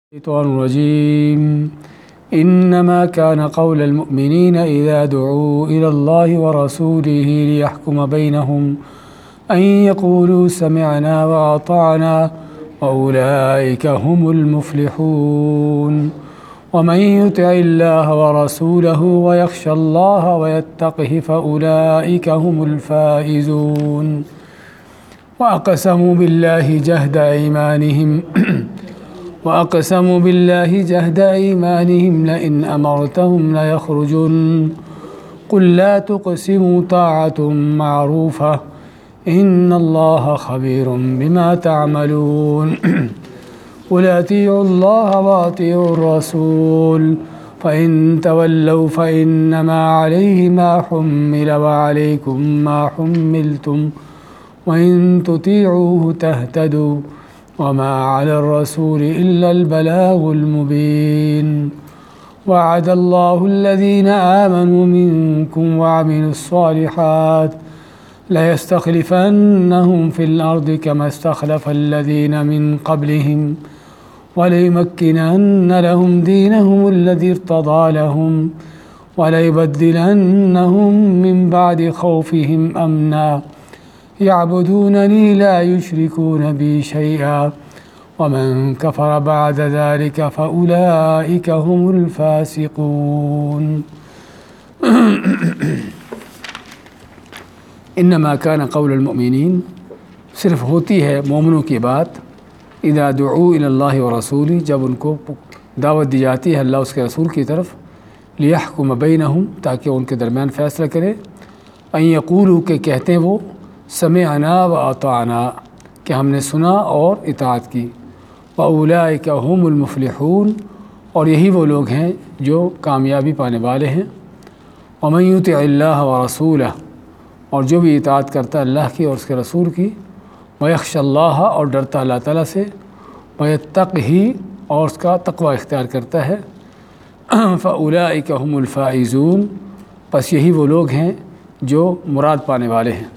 الشيطان الرجيم إنما كان قول المؤمنين إذا دعوا إلى الله ورسوله ليحكم بينهم أن يقولوا سمعنا وأطعنا وأولئك هم المفلحون ومن يطع الله ورسوله ويخشى الله ويتقه فأولئك هم الفائزون وأقسموا بالله جهد أيمانهم لئن أمرتهم ليخرجن قل لا تقسموا طاعة معروفة إن الله خبير بما تعملون قل أطيعوا الله وأطيعوا الرسول فإن تولوا فإنما عليه ما حمل وعليكم ما حملتم وإن تطيعوه تهتدوا وما على الرسول إلا البلاغ المبين وعد الله الذين آمنوا منكم وعملوا الصالحات ليستخلفنهم في الأرض كما استخلف الذين من قبلهم وليمكنن لهم دينهم الذي ارتضى لهم وليبدلنهم من بعد خوفهم أمنا يعبدونني لا يشركون بي شيئا ومن كفر بعد ذلك فأولئك هم الفاسقون انما كان قول المؤمنین صرف ہوتی ہے مومنوں کی بات اذا دعوا الى اللہ ورسولہ جب ان کو دعوت دی جاتی ہے اللہ اس کے رسول کی طرف لیحکم بینہم تاکہ ان کے درمیان فیصلہ کرے ان یقولوا کہ کہتے ہیں وہ سمعنا واطعنا کہ ہم نے سنا اور اطاعت کی واولئک هم المفلحون اور یہی وہ لوگ ہیں جو کامیابی پانے والے ہیں ومن یطع اللہ ورسولہ اور جو بھی اطاعت کرتا ہے اللہ کی اور اس کے رسول کی ویخشى اللہ اور ڈرتا اللہ تعالیٰ سے ویتقہ اور اس کا تقوی اختیار کرتا ہے فاولئک هم الفائزون پس یہی وہ لوگ ہیں جو مراد پانے والے ہیں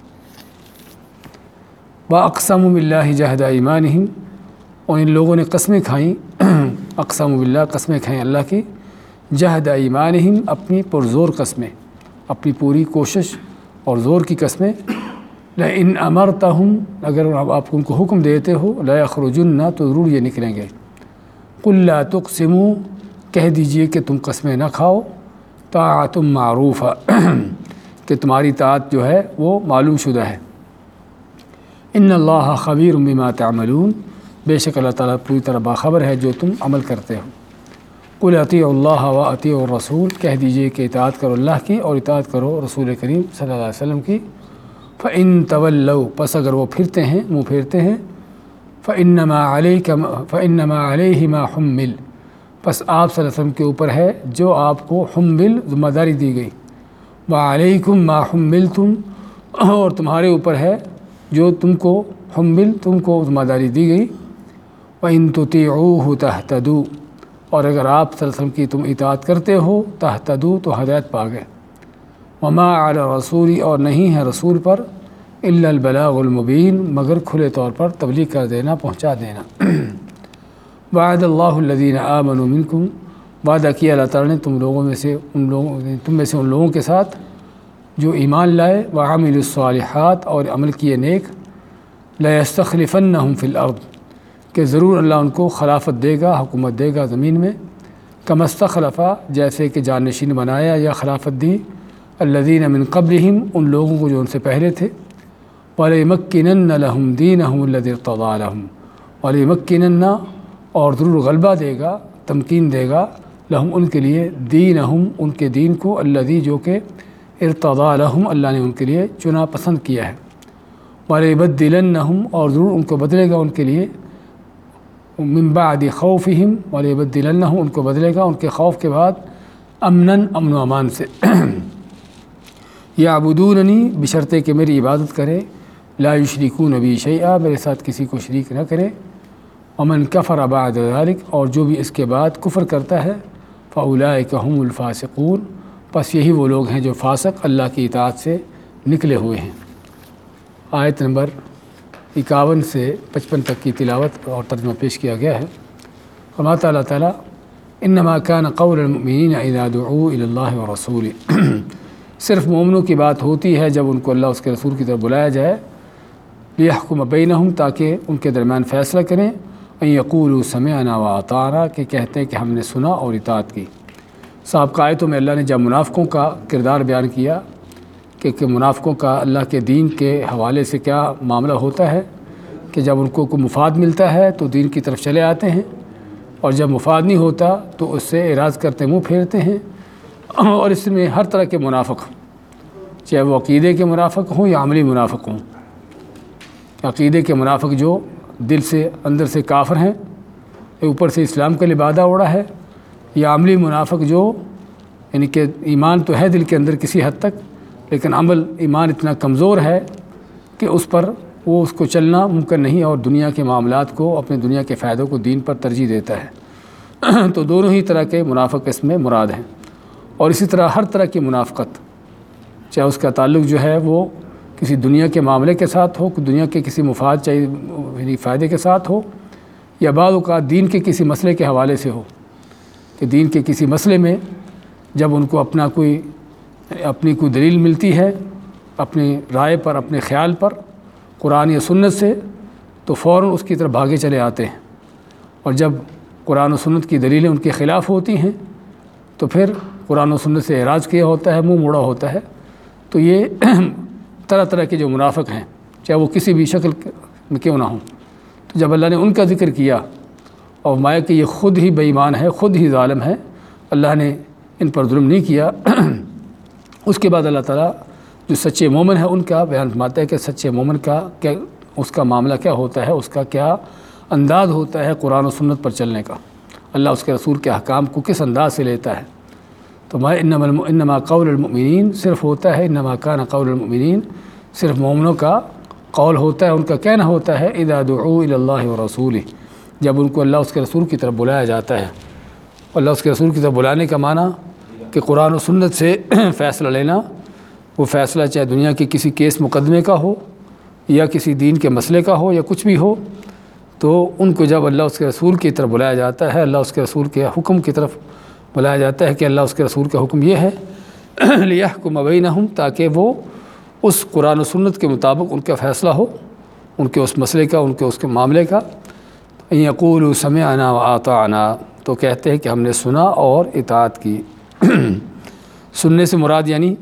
واقسموا باللہ جہد ایمانہم اور ان لوگوں نے قسمیں کھائیں اقسموا باللہ قسمیں کھائیں اللہ کی جہد ایمانہم اپنی پرزور قسمیں اپنی پوری کوشش اور زور کی قسمیں لئن امرتہم اگر آپ ان کو حکم دیتے ہو لا یخرجن تو ضرور یہ نکلیں گے قل لا تقسموا کہہ دیجئے کہ تم قسمیں نہ کھاؤ طاعۃ معروفہ کہ تمہاری طاعت جو ہے وہ معلوم شدہ ہے ان اللہ خبیر بما تعملون بے شک اللہ تعالیٰ پوری طرح باخبر ہے جو تم عمل کرتے ہو قل اطیعوا اللہ و اطیعوا الرسول کہہ دیجئے کہ اطاعت کرو اللہ کی اور اطاعت کرو رسول کریم صلی اللہ علیہ وسلم کی فإن تولوا پس اگر وہ پھرتے ہیں منہ پھیرتے ہیں فإنما علیہ ما حمل پس آپ صلی اللہ علیہ وسلم کے اوپر ہے جو آپ کو حمل ذمہ داری دی گئی وعلیکم ما حملتم اور تمہارے اوپر ہے جو تم کو تم کو ذمہ داری دی گئی وَإِن تُطِيعُوهُ تَهْتَدُوا اور اگر آپ صلی اللہ علیہ وسلم کی تم اطاعت کرتے ہو تہتدوا تو ہدایت پا گئے وما علی الرسول اور نہیں ہے رسول پر الا البلاغ المبین مگر کھلے طور پر تبلیغ کر دینا پہنچا دینا وعد اللہ الذین آمنوا منکم وعدہ کیا اللہ تعالیٰ نے تم میں سے ان لوگوں کے ساتھ جو ایمان لائے وعملوا الصالحات اور عمل کیے نیک لیستخلفنہم فی الارض کہ ضرور اللہ ان کو خلافت دے گا حکومت دے گا زمین میں کما استخلف جیسے کہ جانشین بنایا یا خلافت دی الذین من قبلہم ان لوگوں کو جو ان سے پہلے تھے وَلَيُمَكِّنَنَّ لَهُمْ دِينَهُمُ الَّذِي ارْتَضَىٰ لَهُمْ وَلَيُمَكِّنَنَّ اور ضرور غلبہ دے گا تمکین دے گا لہم ان کے لیے دینہم ان کے دین کو الذی جو کہ ارتضیٰ لہم اللہ نے ان کے لیے چنا پسند کیا ہے وَلَيُبَدِّلَنَّهُمْ اور ضرور ان کو بدلے گا ان کے لیے من بعد خوفہم وَلَيُبَدِّلَنَّهُمْ ان کو بدلے گا ان کے خوف کے بعد امن و امان سے یعبدوننی بشرطے کہ میری عبادت کرے لا یشرکون بی شیئا میرے ساتھ کسی کو شریک نہ کرے ومن کفر بعد ذلک اور جو بھی اس کے بعد کفر کرتا ہے فاولئک هم الفاسقون پس یہی وہ لوگ ہیں جو فاسق اللہ کی اطاعت سے نکلے ہوئے ہیں آیت نمبر 51 سے 55 تک کی تلاوت اور ترجمہ پیش کیا گیا ہے۔ فرماتا اللہ تعالیٰ انما کان قول المؤمنین اذا دعوا الی اللہ ورسولہ، صرف مومنوں کی بات ہوتی ہے جب ان کو اللہ اس کے رسول کی طرف بلایا جائے، لیحکم بینہم، تاکہ ان کے درمیان فیصلہ کریں، ان یقولوا سمعنا واطعنا، کہ کہتے ہیں کہ ہم نے سنا اور اطاعت کی۔ سابقہ آیتوں میں اللہ نے جب منافقوں کا کردار بیان کیا کہ منافقوں کا اللہ کے دین کے حوالے سے کیا معاملہ ہوتا ہے کہ جب ان کو کوئی مفاد ملتا ہے تو دین کی طرف چلے آتے ہیں، اور جب مفاد نہیں ہوتا تو اس سے اعراض کرتے منہ پھیرتے ہیں۔ اور اس میں ہر طرح کے منافق، چاہے وہ عقیدے کے منافق ہوں یا عملی منافق ہوں۔ عقیدے کے منافق جو دل سے اندر سے کافر ہیں، اوپر سے اسلام کا لبادہ اوڑا ہے، یا عملی منافق جو یعنی کہ ایمان تو ہے دل کے اندر کسی حد تک، لیکن عمل ایمان اتنا کمزور ہے کہ اس پر وہ اس کو چلنا ممکن نہیں، اور دنیا کے معاملات کو، اپنے دنیا کے فائدوں کو دین پر ترجیح دیتا ہے۔ تو دونوں ہی طرح کے منافق اس میں مراد ہیں۔ اور اسی طرح ہر طرح کی منافقت، چاہے اس کا تعلق جو ہے وہ کسی دنیا کے معاملے کے ساتھ ہو، دنیا کے کسی مفاد چاہیے یعنی فائدے کے ساتھ ہو، یا بعض اوقات دین کے کسی مسئلے کے حوالے سے ہو، کہ دین کے کسی مسئلے میں جب ان کو اپنی کوئی دلیل ملتی ہے، اپنی رائے پر، اپنے خیال پر، قرآن یا سنت سے، تو فوراً اس کی طرف بھاگے چلے آتے ہیں، اور جب قرآن و سنت کی دلیلیں ان کے خلاف ہوتی ہیں تو پھر قرآن و سنت سے اعراض کیا ہوتا ہے، منہ موڑا ہوتا ہے۔ تو یہ طرح طرح کے جو منافق ہیں، چاہے وہ کسی بھی شکل میں کیوں نہ ہوں، تو جب اللہ نے ان کا ذکر کیا اور مایا کہ یہ خود ہی بے ایمان ہے، خود ہی ظالم ہے، اللہ نے ان پر ظلم نہیں کیا، اس کے بعد اللہ تعالیٰ جو سچے مومن ہیں ان کا بیان فرماتا ہے کہ سچے مومن کا کیا، اس کا معاملہ کیا ہوتا ہے، اس کا کیا انداز ہوتا ہے قرآن و سنت پر چلنے کا، اللہ اس کے رسول کے احکام کو کس انداز سے لیتا ہے۔ تو انما قول المؤمنین صرف ہوتا ہے، انما کان قول المؤمنین صرف مومنوں کا قول ہوتا ہے، ان کا کہنا ہوتا ہے، اذا دعوا الی اللہ ورسولہ، جب ان کو اللہ اس کے رسول کی طرف بلایا جاتا ہے۔ اللہ اس کے رسول کی طرف بلانے کا معنی کہ قرآن و سنت سے فیصلہ لینا، وہ فیصلہ چاہے دنیا کے کسی کیس مقدمے کا ہو یا کسی دین کے مسئلے کا ہو یا کچھ بھی ہو، تو ان کو جب اللہ اس کے رسول کی طرف بلایا جاتا ہے، اللہ اس کے رسول کے حکم کی طرف بلایا جاتا ہے کہ اللہ اس کے رسول کا حکم یہ ہے لیحکم بینہم، تاکہ وہ اس قرآن و سنت کے مطابق ان کا فیصلہ ہو، ان کے اس مسئلے کا، ان کے اس کے معاملے کا۔ ان یقولوا سمعنا واطعنا، تو کہتے ہیں کہ ہم نے سنا اور اطاعت کی۔ سننے سے مراد یعنی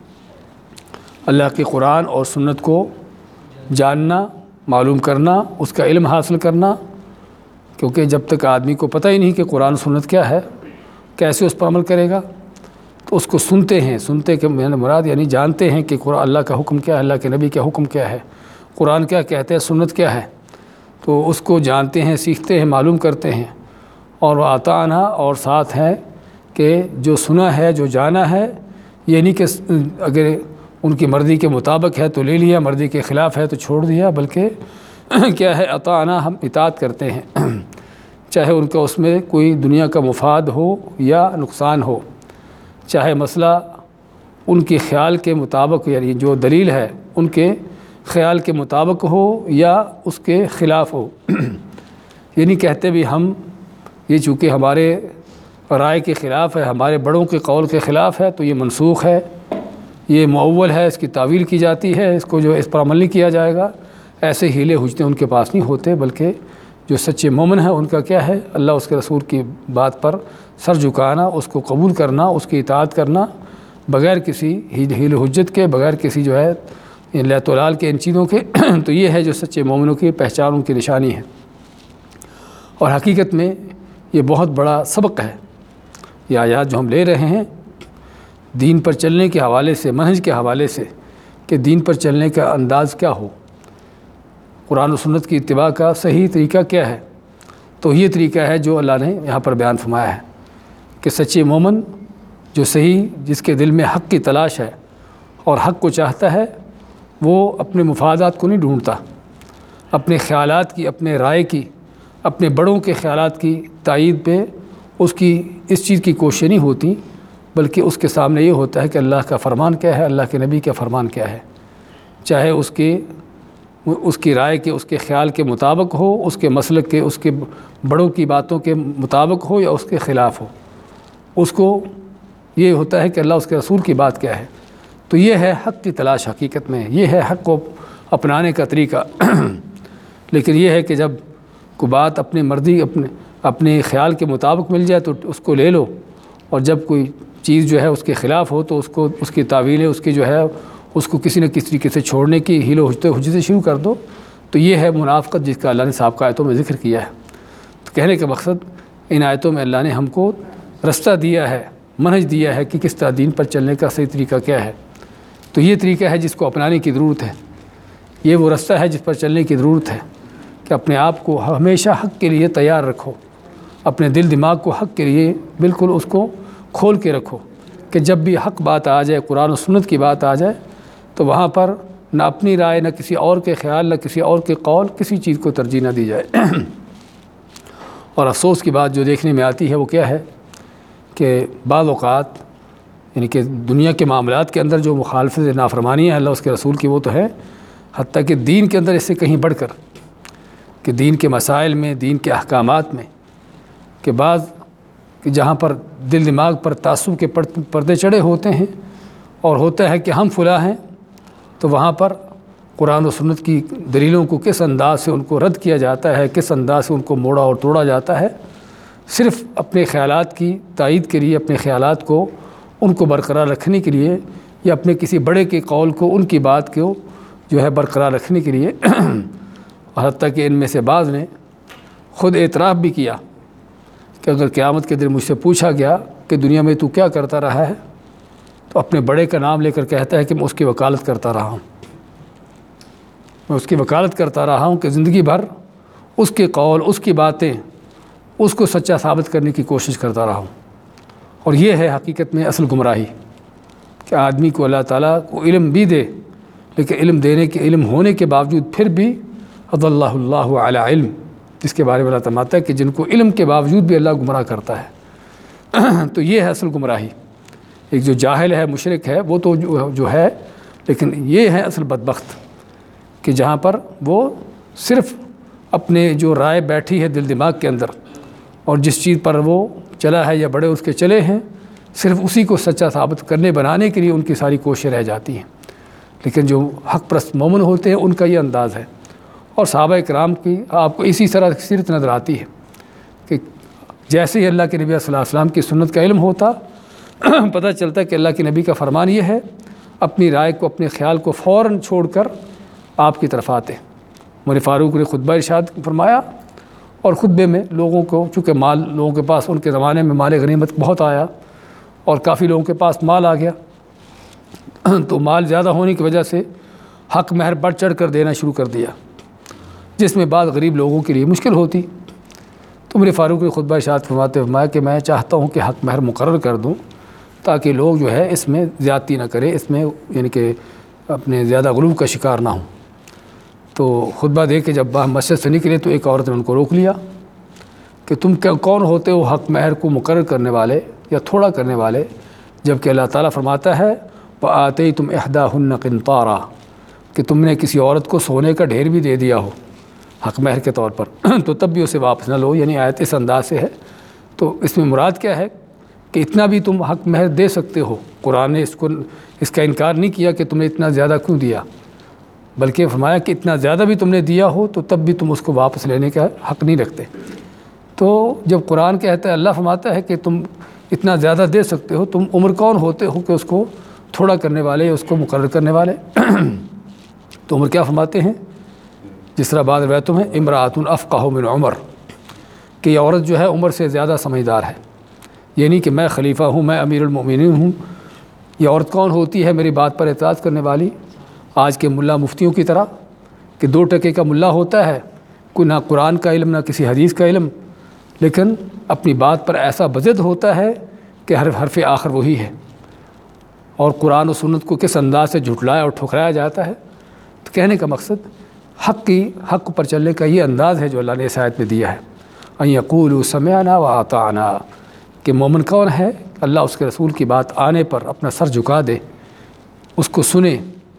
اللہ کے قرآن اور سنت کو جاننا، معلوم کرنا، اس کا علم حاصل کرنا، کیونکہ جب تک آدمی کو پتہ ہی نہیں کہ قرآن سنت کیا ہے، کیسے اس پر عمل کرے گا، تو اس کو سنتے کہ میں نے مراد یعنی جانتے ہیں کہ قرآن اللہ کا حکم کیا ہے، اللہ کے نبی کا حکم کیا ہے، قرآن کیا کہتے ہیں، سنت کیا ہے، تو اس کو جانتے ہیں، سیکھتے ہیں، معلوم کرتے ہیں۔ اور وہ اطاعنا، اور ساتھ ہے کہ جو سنا ہے، جو جانا ہے، یہ نہیں کہ اگر ان کی مرضی کے مطابق ہے تو لے لیا، مرضی کے خلاف ہے تو چھوڑ دیا، بلکہ کیا ہے، اطاعنا، ہم اطاعت کرتے ہیں، چاہے ان کا اس میں کوئی دنیا کا مفاد ہو یا نقصان ہو، چاہے مسئلہ ان کے خیال کے مطابق یعنی جو دلیل ہے ان کے خیال کے مطابق ہو یا اس کے خلاف ہو۔ یہ نہیں کہتے بھی ہم یہ چونکہ ہمارے رائے کے خلاف ہے، ہمارے بڑوں کے قول کے خلاف ہے تو یہ منسوخ ہے، یہ مؤول ہے، اس کی تعویل کی جاتی ہے، اس کو جو اس پر عمل نہیں کیا جائے گا، ایسے ہیلے حجتیں ان کے پاس نہیں ہوتے، بلکہ جو سچے مومن ہیں ان کا کیا ہے، اللہ اس کے رسول کی بات پر سر جھکانا، اس کو قبول کرنا، اس کی اطاعت کرنا، بغیر کسی ہیل حجت کے، بغیر کسی جو ہے لعت و لال کے، ان چیزوں کے۔ تو یہ ہے جو سچے مومنوں کی پہچان، ان کی نشانی ہے۔ اور حقیقت میں یہ بہت بڑا سبق ہے، یہ آیات جو ہم لے رہے ہیں دین پر چلنے کے حوالے سے، منہج کے حوالے سے، کہ دین پر چلنے کا انداز کیا ہو، قرآن و سنت کی اتباع کا صحیح طریقہ کیا ہے۔ تو یہ طریقہ ہے جو اللہ نے یہاں پر بیان فرمایا ہے کہ سچے مومن جو صحیح، جس کے دل میں حق کی تلاش ہے اور حق کو چاہتا ہے، وہ اپنے مفادات کو نہیں ڈھونڈتا، اپنے خیالات کی، اپنے رائے کی، اپنے بڑوں کے خیالات کی تائید پہ اس کی اس چیز کی کوشش نہیں ہوتی، بلکہ اس کے سامنے یہ ہوتا ہے کہ اللہ کا فرمان کیا ہے، اللہ کے نبی کا فرمان کیا ہے، چاہے اس کے اس کی رائے کے، اس کے خیال کے مطابق ہو، اس کے مسلک کے، اس کے بڑوں کی باتوں کے مطابق ہو یا اس کے خلاف ہو، اس کو یہ ہوتا ہے کہ اللہ اس کے رسول کی بات کیا ہے۔ تو یہ ہے حق کی تلاش، حقیقت میں یہ ہے حق کو اپنانے کا طریقہ۔ لیکن یہ ہے کہ جب کوئی بات اپنی مرضی اپنے خیال کے مطابق مل جائے تو اس کو لے لو، اور جب کوئی چیز جو ہے اس کے خلاف ہو تو اس کی تعویلیں، اس کی جو ہے اس کو کسی نہ کسی طریقے سے چھوڑنے کی ہیل و حجت سے شروع کر دو۔ تو یہ ہے منافقت جس کا اللہ نے سابقہ آیتوں میں ذکر کیا ہے۔ تو کہنے کا مقصد ان آیتوں میں اللہ نے ہم کو رستہ دیا ہے، منہج دیا ہے کہ کس طرح دین پر چلنے کا صحیح طریقہ کیا ہے۔ تو یہ طریقہ ہے جس کو اپنانے کی ضرورت ہے، یہ وہ رستہ ہے جس پر چلنے کی ضرورت ہے کہ اپنے آپ کو ہمیشہ حق کے لیے تیار رکھو، اپنے دل دماغ کو حق کے لیے بالکل اس کو کھول کے رکھو کہ جب بھی حق بات آ جائے، قرآن و سنت کی بات آ جائے تو وہاں پر نہ اپنی رائے، نہ کسی اور کے خیال، نہ کسی اور کے قول، کسی چیز کو ترجیح نہ دی جائے۔ اور افسوس کی بات جو دیکھنے میں آتی ہے وہ کیا ہے کہ بعض اوقات یعنی کہ دنیا کے معاملات کے اندر جو مخالفت نافرمانی ہے اللہ اس کے رسول کی، وہ تو ہے، حتیٰ کہ دین کے اندر اس سے کہیں بڑھ کر کہ دین کے مسائل میں، دین کے احکامات میں کہ بعض کہ جہاں پر دل دماغ پر تعصب کے پردے چڑھے ہوتے ہیں اور ہوتا ہے کہ ہم فلاں ہیں، تو وہاں پر قرآن و سنت کی دلیلوں کو کس انداز سے ان کو رد کیا جاتا ہے، کس انداز سے ان کو موڑا اور توڑا جاتا ہے، صرف اپنے خیالات کی تائید کے لیے، اپنے خیالات کو ان کو برقرار رکھنے کے لیے، یا اپنے کسی بڑے کے قول کو، ان کی بات کو جو ہے برقرار رکھنے کے لیے۔ اور حتیٰ کہ ان میں سے بعض نے خود اعتراف بھی کیا کہ اگر قیامت کے دن مجھ سے پوچھا گیا کہ دنیا میں تو کیا کرتا رہا ہے، تو اپنے بڑے کا نام لے کر کہتا ہے کہ میں اس کی وکالت کرتا رہا ہوں، میں اس کی وکالت کرتا رہا ہوں کہ زندگی بھر اس کے قول، اس کی باتیں، اس کو سچا ثابت کرنے کی کوشش کرتا رہا ہوں۔ اور یہ ہے حقیقت میں اصل گمراہی کہ آدمی کو اللہ تعالیٰ کو علم بھی دے، لیکن علم ہونے کے باوجود پھر بھی اضلہ اللہ علی علم، جس کے بارے میں اللہ فرماتا ہے کہ جن کو علم کے باوجود بھی اللہ گمراہ کرتا ہے۔ تو یہ ہے اصل گمراہی۔ ایک جو جاہل ہے، مشرک ہے، وہ تو جو ہے، لیکن یہ ہے اصل بدبخت کہ جہاں پر وہ صرف اپنے جو رائے بیٹھی ہے دل دماغ کے اندر، اور جس چیز پر وہ چلا ہے یا بڑے اس کے چلے ہیں، صرف اسی کو سچا ثابت کرنے بنانے کے لیے ان کی ساری کوششیں رہ جاتی ہیں۔ لیکن جو حق پرست مومن ہوتے ہیں ان کا یہ انداز ہے، اور صحابہ کرام کی آپ کو اسی طرح سیرت نظر آتی ہے کہ جیسے ہی اللہ کے نبی صلی اللہ علیہ وسلم کی سنت کا علم ہوتا، پتہ چلتا ہے کہ اللہ کے نبی کا فرمان یہ ہے، اپنی رائے کو، اپنے خیال کو فوراً چھوڑ کر آپ کی طرف آتے۔ عمر فاروق نے خطبہ ارشاد فرمایا، اور خطبے میں لوگوں کو، چونکہ مال لوگوں کے پاس ان کے زمانے میں مال غنیمت بہت آیا اور کافی لوگوں کے پاس مال آ گیا، تو مال زیادہ ہونے کی وجہ سے حق مہر بڑھ چڑھ کر دینا شروع کر دیا، جس میں بعض غریب لوگوں کے لیے مشکل ہوتی۔ تو عمر فاروق نے خطبہ ارشاد فرمایا کہ میں چاہتا ہوں کہ حق مہر مقرر کر دوں تاکہ لوگ جو ہے اس میں زیادتی نہ کریں، اس میں یعنی کہ اپنے زیادہ غلو کا شکار نہ ہوں۔ تو خطبہ دے کے جب مسجد سے نکلے تو ایک عورت نے ان کو روک لیا کہ تم کون ہوتے ہو حق مہر کو مقرر کرنے والے یا تھوڑا کرنے والے، جبکہ اللہ تعالیٰ فرماتا ہے وَآتَيْتُمْ إِحْدَاهُنَّ قِنطَارًا کہ تم نے کسی عورت کو سونے کا ڈھیر بھی دے دیا ہو حق مہر کے طور پر، تو تب بھی اسے واپس نہ لو۔ یعنی آیت اس انداز سے ہے۔ تو اس میں مراد کیا ہے کہ اتنا بھی تم حق مہر دے سکتے ہو، قرآن نے اس کا انکار نہیں کیا کہ تم نے اتنا زیادہ کیوں دیا، بلکہ فرمایا کہ اتنا زیادہ بھی تم نے دیا ہو تو تب بھی تم اس کو واپس لینے کا حق نہیں رکھتے۔ تو جب قرآن کہتا ہے، اللہ فرماتا ہے کہ تم اتنا زیادہ دے سکتے ہو، تم عمر کون ہوتے ہو کہ اس کو تھوڑا کرنے والے یا اس کو مقرر کرنے والے؟ تو عمر کیا فرماتے ہیں، جس طرح بعض روایتوں میں امرأۃ افقہ من عمر کہ یہ عورت جو ہے عمر سے زیادہ سمجھدار ہے، یعنی کہ میں خلیفہ ہوں، میں امیر المؤمنین ہوں۔ یہ عورت کون ہوتی ہے میری بات پر اعتراض کرنے والی؟ آج کے ملا مفتیوں کی طرح کہ 2 ٹکے کا ملا ہوتا ہے، کوئی نہ قرآن کا علم نہ کسی حدیث کا علم، لیکن اپنی بات پر ایسا بضد ہوتا ہے کہ حرف آخر وہی ہے، اور قرآن و سنت کو کس انداز سے جھٹلایا اور ٹھکرایا جاتا ہے۔ تو کہنے کا مقصد حق پر چلنے کا یہ انداز ہے جو اللہ نے اس آیت میں دیا ہے، ان یقولوا سمعنا واطعنا کہ مومن کون ہے، اللہ اس کے رسول کی بات آنے پر اپنا سر جھکا دے، اس کو سنے،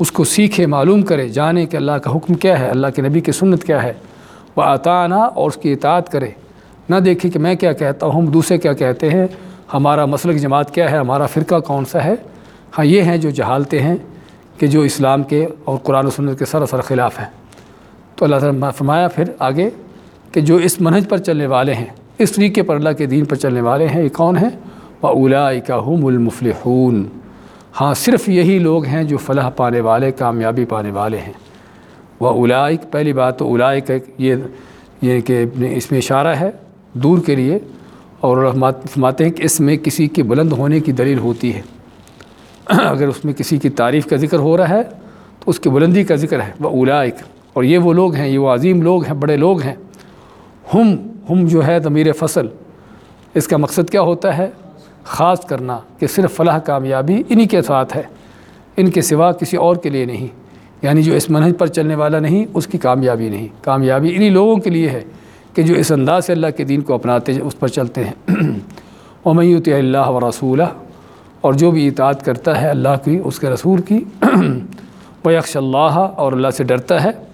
اس کو سیکھے، معلوم کرے، جانے کہ اللہ کا حکم کیا ہے، اللہ کے نبی کی سنت کیا ہے، وَأَطَعْنَا اور اس کی اطاعت کرے، نہ دیکھے کہ میں کیا کہتا ہوں، دوسرے کیا کہتے ہیں، ہمارا مسلک جماعت کیا ہے، ہمارا فرقہ کون سا ہے۔ ہاں یہ ہیں جو جہالتیں ہیں کہ جو اسلام کے اور قرآن و سنت کے سراسر خلاف ہیں۔ تو اللہ تعالیٰ نے فرمایا پھر آگے کہ جو اس منہج پر چلنے والے ہیں، اس طریقے پر اللہ کے دین پر چلنے والے ہیں، یہ کون ہیں؟ وَأُولَٰئِكَ هُمُ الْمُفْلِحُونَ، ہاں صرف یہی لوگ ہیں جو فلاح پانے والے، کامیابی پانے والے ہیں۔ وَأُولَٰئِكَ پہلی بات تو اولئک یہ کہ اس میں اشارہ ہے دور کے لیے، اور فرماتے ہیں کہ اس میں کسی کے بلند ہونے کی دلیل ہوتی ہے۔ اگر اس میں کسی کی تعریف کا ذکر ہو رہا ہے تو اس کی بلندی کا ذکر ہے، وَأُولَٰئِكَ اور یہ وہ لوگ ہیں، یہ وہ عظیم لوگ ہیں، بڑے لوگ ہیں۔ ہم جو ہے ضمیر فصل، اس کا مقصد کیا ہوتا ہے؟ خاص کرنا کہ صرف فلاح کامیابی انہی کے ساتھ ہے، ان کے سوا کسی اور کے لیے نہیں، یعنی جو اس منہج پر چلنے والا نہیں اس کی کامیابی نہیں، کامیابی انہی لوگوں کے لیے ہے کہ جو اس انداز سے اللہ کے دین کو اپناتے ہیں، اس پر چلتے ہیں۔ وَمَن يُطِعِ اللَّهَ وَرَسُولَهُ اور جو بھی اطاعت کرتا ہے اللہ کی، اس کے رسول کی، وَيَخْشَ اللَّهَ اور اللہ سے ڈرتا ہے،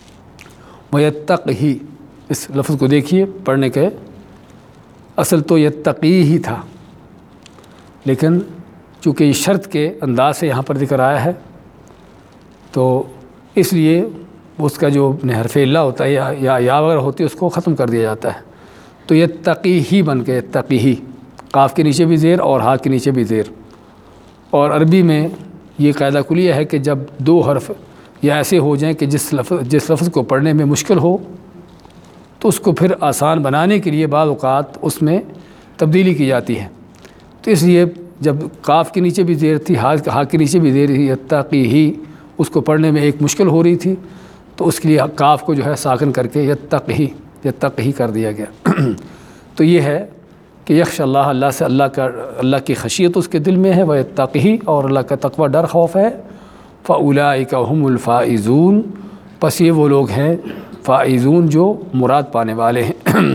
وَيَتَّقِهِ اس لفظ کو دیکھیے پڑھنے کے، اصل تو یتقی ہی تھا، لیکن چونکہ یہ شرط کے انداز سے یہاں پر ذکر آیا ہے تو اس لیے اس کا جو حرف اللہ ہوتا ہے یا وغیرہ ہوتی ہے اس کو ختم کر دیا جاتا ہے، تو یتقی ہی بن کے یتقی ہی، قاف کے نیچے بھی زیر اور ہا کے نیچے بھی زیر۔ اور عربی میں یہ قاعدہ کلیہ ہے کہ جب دو حرف یا ایسے ہو جائیں کہ جس لفظ کو پڑھنے میں مشکل ہو تو اس کو پھر آسان بنانے کے لیے بعض اوقات اس میں تبدیلی کی جاتی ہے۔ تو اس لیے جب قاف کے نیچے بھی زیر تھی، ہا کے نیچے بھی زیر تھی، یتقی ہی اس کو پڑھنے میں ایک مشکل ہو رہی تھی، تو اس کے لیے قاف کو جو ہے ساکن کر کے یتقی کر دیا گیا۔ تو یہ ہے کہ یخش اللہ، اللہ سے اللہ کی خشیت اس کے دل میں ہے، وَيَتَّقِهِ اور اللہ کا تقوی ڈر خوف ہے، فَأُولَٰئِكَ هُمُ الْفَائِزُونَ پس یہ وہ لوگ ہیں فائزون جو مراد پانے والے ہیں۔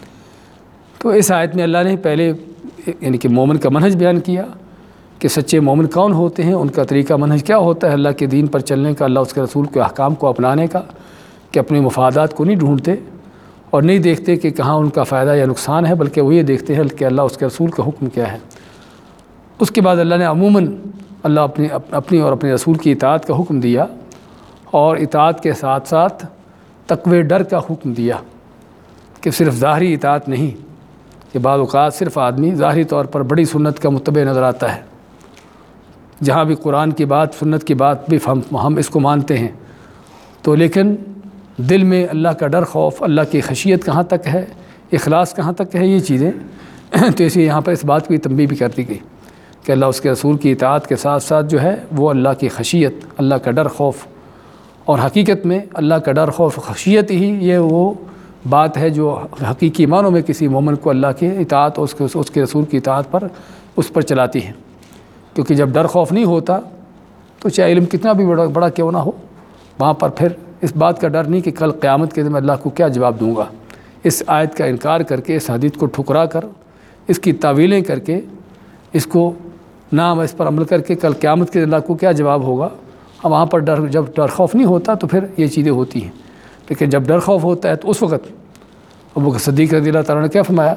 تو اس آیت میں اللہ نے پہلے یعنی کہ مومن کا منہج بیان کیا کہ سچے مومن کون ہوتے ہیں، ان کا طریقہ منہج کیا ہوتا ہے اللہ کے دین پر چلنے کا، اللہ اس کے رسول کے احکام کو اپنانے کا، کہ اپنے مفادات کو نہیں ڈھونڈتے اور نہیں دیکھتے کہ کہاں ان کا فائدہ یا نقصان ہے، بلکہ وہ یہ دیکھتے ہیں کہ اللہ اس کے رسول کا حکم کیا ہے۔ اس کے بعد اللہ نے عموماً اللہ اپنی اور اپنے رسول کی اطاعت کا حکم دیا، اور اطاعت کے ساتھ ساتھ تقوی ڈر کا حکم دیا کہ صرف ظاہری اطاعت نہیں، کہ بعض اوقات صرف آدمی ظاہری طور پر بڑی سنت کا متبع نظر آتا ہے، جہاں بھی قرآن کی بات، سنت کی بات بھی ہم اس کو مانتے ہیں، تو لیکن دل میں اللہ کا ڈر خوف، اللہ کی خشیت کہاں تک ہے، اخلاص کہاں تک ہے، یہ چیزیں تو اسی یہاں پر اس بات کی تنبیہ بھی کر دی گئی کہ اللہ اس کے رسول کی اطاعت کے ساتھ ساتھ جو ہے وہ اللہ کی خشیت، اللہ کا ڈر خوف، اور حقیقت میں اللہ کا ڈر خوف خشیت ہی یہ وہ بات ہے جو حقیقی معنوں میں کسی مومن کو اللہ کی اطاعت اور اس کے رسول کی اطاعت پر اس پر چلاتی ہے۔ کیونکہ جب ڈر خوف نہیں ہوتا تو چاہے علم کتنا بھی بڑا کیوں نہ ہو، وہاں پر پھر اس بات کا ڈر نہیں کہ کل قیامت کے دن میں اللہ کو کیا جواب دوں گا۔ اس آیت کا انکار کر کے، اس حدیث کو ٹھکرا کر، اس کی تعویلیں کر کے، اس کو نام اس پر عمل کر کے کل قیامت کے دن اللہ کو کیا جواب ہوگا، وہاں پر جب ڈر خوف نہیں ہوتا تو پھر یہ چیزیں ہوتی ہیں۔ لیکن جب ڈر خوف ہوتا ہے تو اس وقت ابوبکر صدیق رضی اللہ تعالیٰ نے کیا فرمایا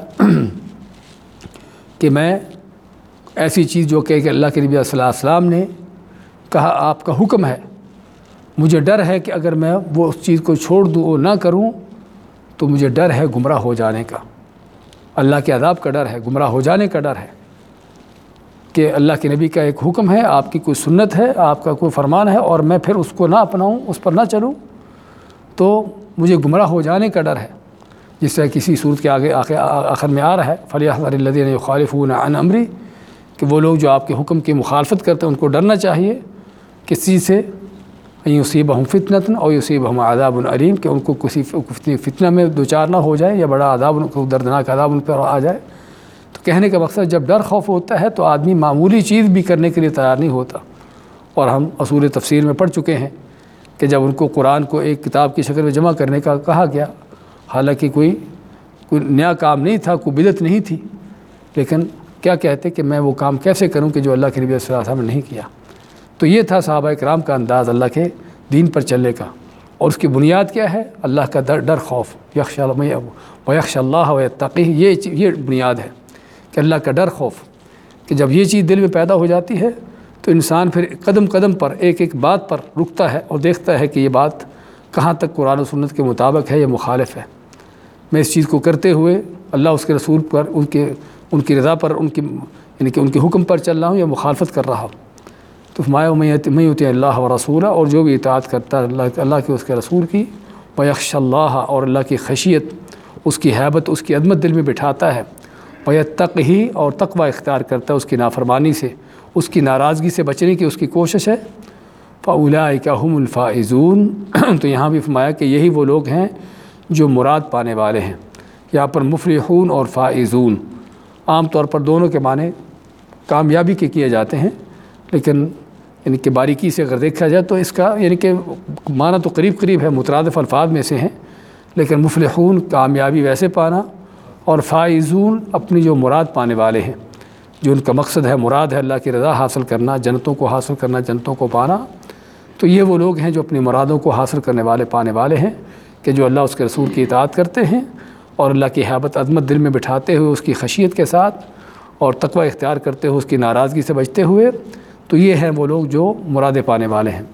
کہ میں ایسی چیز جو کہ اللہ کے نبی صلی اللہ علیہ وسلم نے کہا آپ کا حکم ہے، مجھے ڈر ہے کہ اگر میں وہ اس چیز کو چھوڑ دوں اور نہ کروں تو مجھے ڈر ہے گمراہ ہو جانے کا، اللہ کے عذاب کا ڈر ہے، گمراہ ہو جانے کا ڈر ہے، کہ اللہ کے نبی کا ایک حکم ہے، آپ کی کوئی سنت ہے، آپ کا کوئی فرمان ہے، اور میں پھر اس کو نہ اپناؤں، اس پر نہ چلوں تو مجھے گمراہ ہو جانے کا ڈر ہے۔ جس طرح کسی صورت کے آخر میں آ رہا ہے فَلْيَحْذَرِ الَّذِينَ يُخَالِفُونَ عَنْ أَمْرِهِ کہ وہ لوگ جو آپ کے حکم کی مخالفت کرتے ہیں ان کو ڈرنا چاہیے کس چیز سے، أَن يُصِيبَهُمْ فِتْنَةٌ أَوْ يُصِيبَهُمْ عَذَابٌ أَلِيمٌ کہ ان کو کسی فتنہ میں دوچار نہ ہو جائے یا بڑا عذاب، ان کو دردناک عذاب ان پر آ جائے۔ تو کہنے کا مقصد جب ڈر خوف ہوتا ہے تو آدمی معمولی چیز بھی کرنے کے لیے تیار نہیں ہوتا، اور ہم اصول تفسیر میں پڑھ چکے ہیں کہ جب ان کو قرآن کو ایک کتاب کی شکل میں جمع کرنے کا کہا گیا، حالانکہ کوئی نیا کام نہیں تھا، کوئی بدعت نہیں تھی، لیکن کیا کہتے کہ میں وہ کام کیسے کروں کہ جو اللہ کے نبی صلی اللہ علیہ وسلم نے نہیں کیا۔ تو یہ تھا صحابہ کرام کا انداز اللہ کے دین پر چلنے کا، اور اس کی بنیاد کیا ہے؟ اللہ کا ڈر خوف، یخشى اللہ ویتقیہ، یہ بنیاد ہے کہ اللہ کا ڈر خوف، کہ جب یہ چیز دل میں پیدا ہو جاتی ہے تو انسان پھر قدم قدم پر ایک ایک بات پر رکتا ہے اور دیکھتا ہے کہ یہ بات کہاں تک قرآن و سنت کے مطابق ہے یا مخالف ہے۔ میں اس چیز کو کرتے ہوئے اللہ اس کے رسول پر ان کی رضا پر یعنی کہ ان کے حکم پر چل رہا ہوں یا مخالفت کر رہا ہوں۔ تو فرمایا میں یطیع اللہ و رسولہ، اور جو بھی اطاعت کرتا ہے اللہ کے اس کے رسول کی، ویخشى اللہ، اور اللہ کی خشیت، اس کی ہیبت، اس کی عظمت دل میں بٹھاتا ہے، ویتقیہ، اور تقوی اختیار کرتا ہے اس کی نافرمانی سے، اس کی ناراضگی سے بچنے کی اس کی کوشش ہے، فاولئک هم الفائزون۔ تو یہاں بھی فرمایا کہ یہی وہ لوگ ہیں جو مراد پانے والے ہیں۔ یہاں پر مفلحون اور فائزون عام طور پر دونوں کے معنی کامیابی کے کیے جاتے ہیں، لیکن یعنی کہ باریکی سے اگر دیکھا جائے تو اس کا یعنی کہ معنی تو قریب قریب ہے، مترادف الفاظ میں سے ہیں، لیکن مفلحون کامیابی ویسے پانا، اور فائزون اپنی جو مراد پانے والے ہیں، جو ان کا مقصد ہے، مراد ہے اللہ کی رضا حاصل کرنا، جنتوں کو حاصل کرنا، جنتوں کو پانا، تو یہ وہ لوگ ہیں جو اپنی مرادوں کو حاصل کرنے والے پانے والے ہیں، کہ جو اللہ اس کے رسول کی اطاعت کرتے ہیں اور اللہ کی ہیبت عظمت دل میں بٹھاتے ہوئے اس کی خشیت کے ساتھ اور تقوی اختیار کرتے ہوئے اس کی ناراضگی سے بچتے ہوئے، تو یہ ہیں وہ لوگ جو مرادیں پانے والے ہیں۔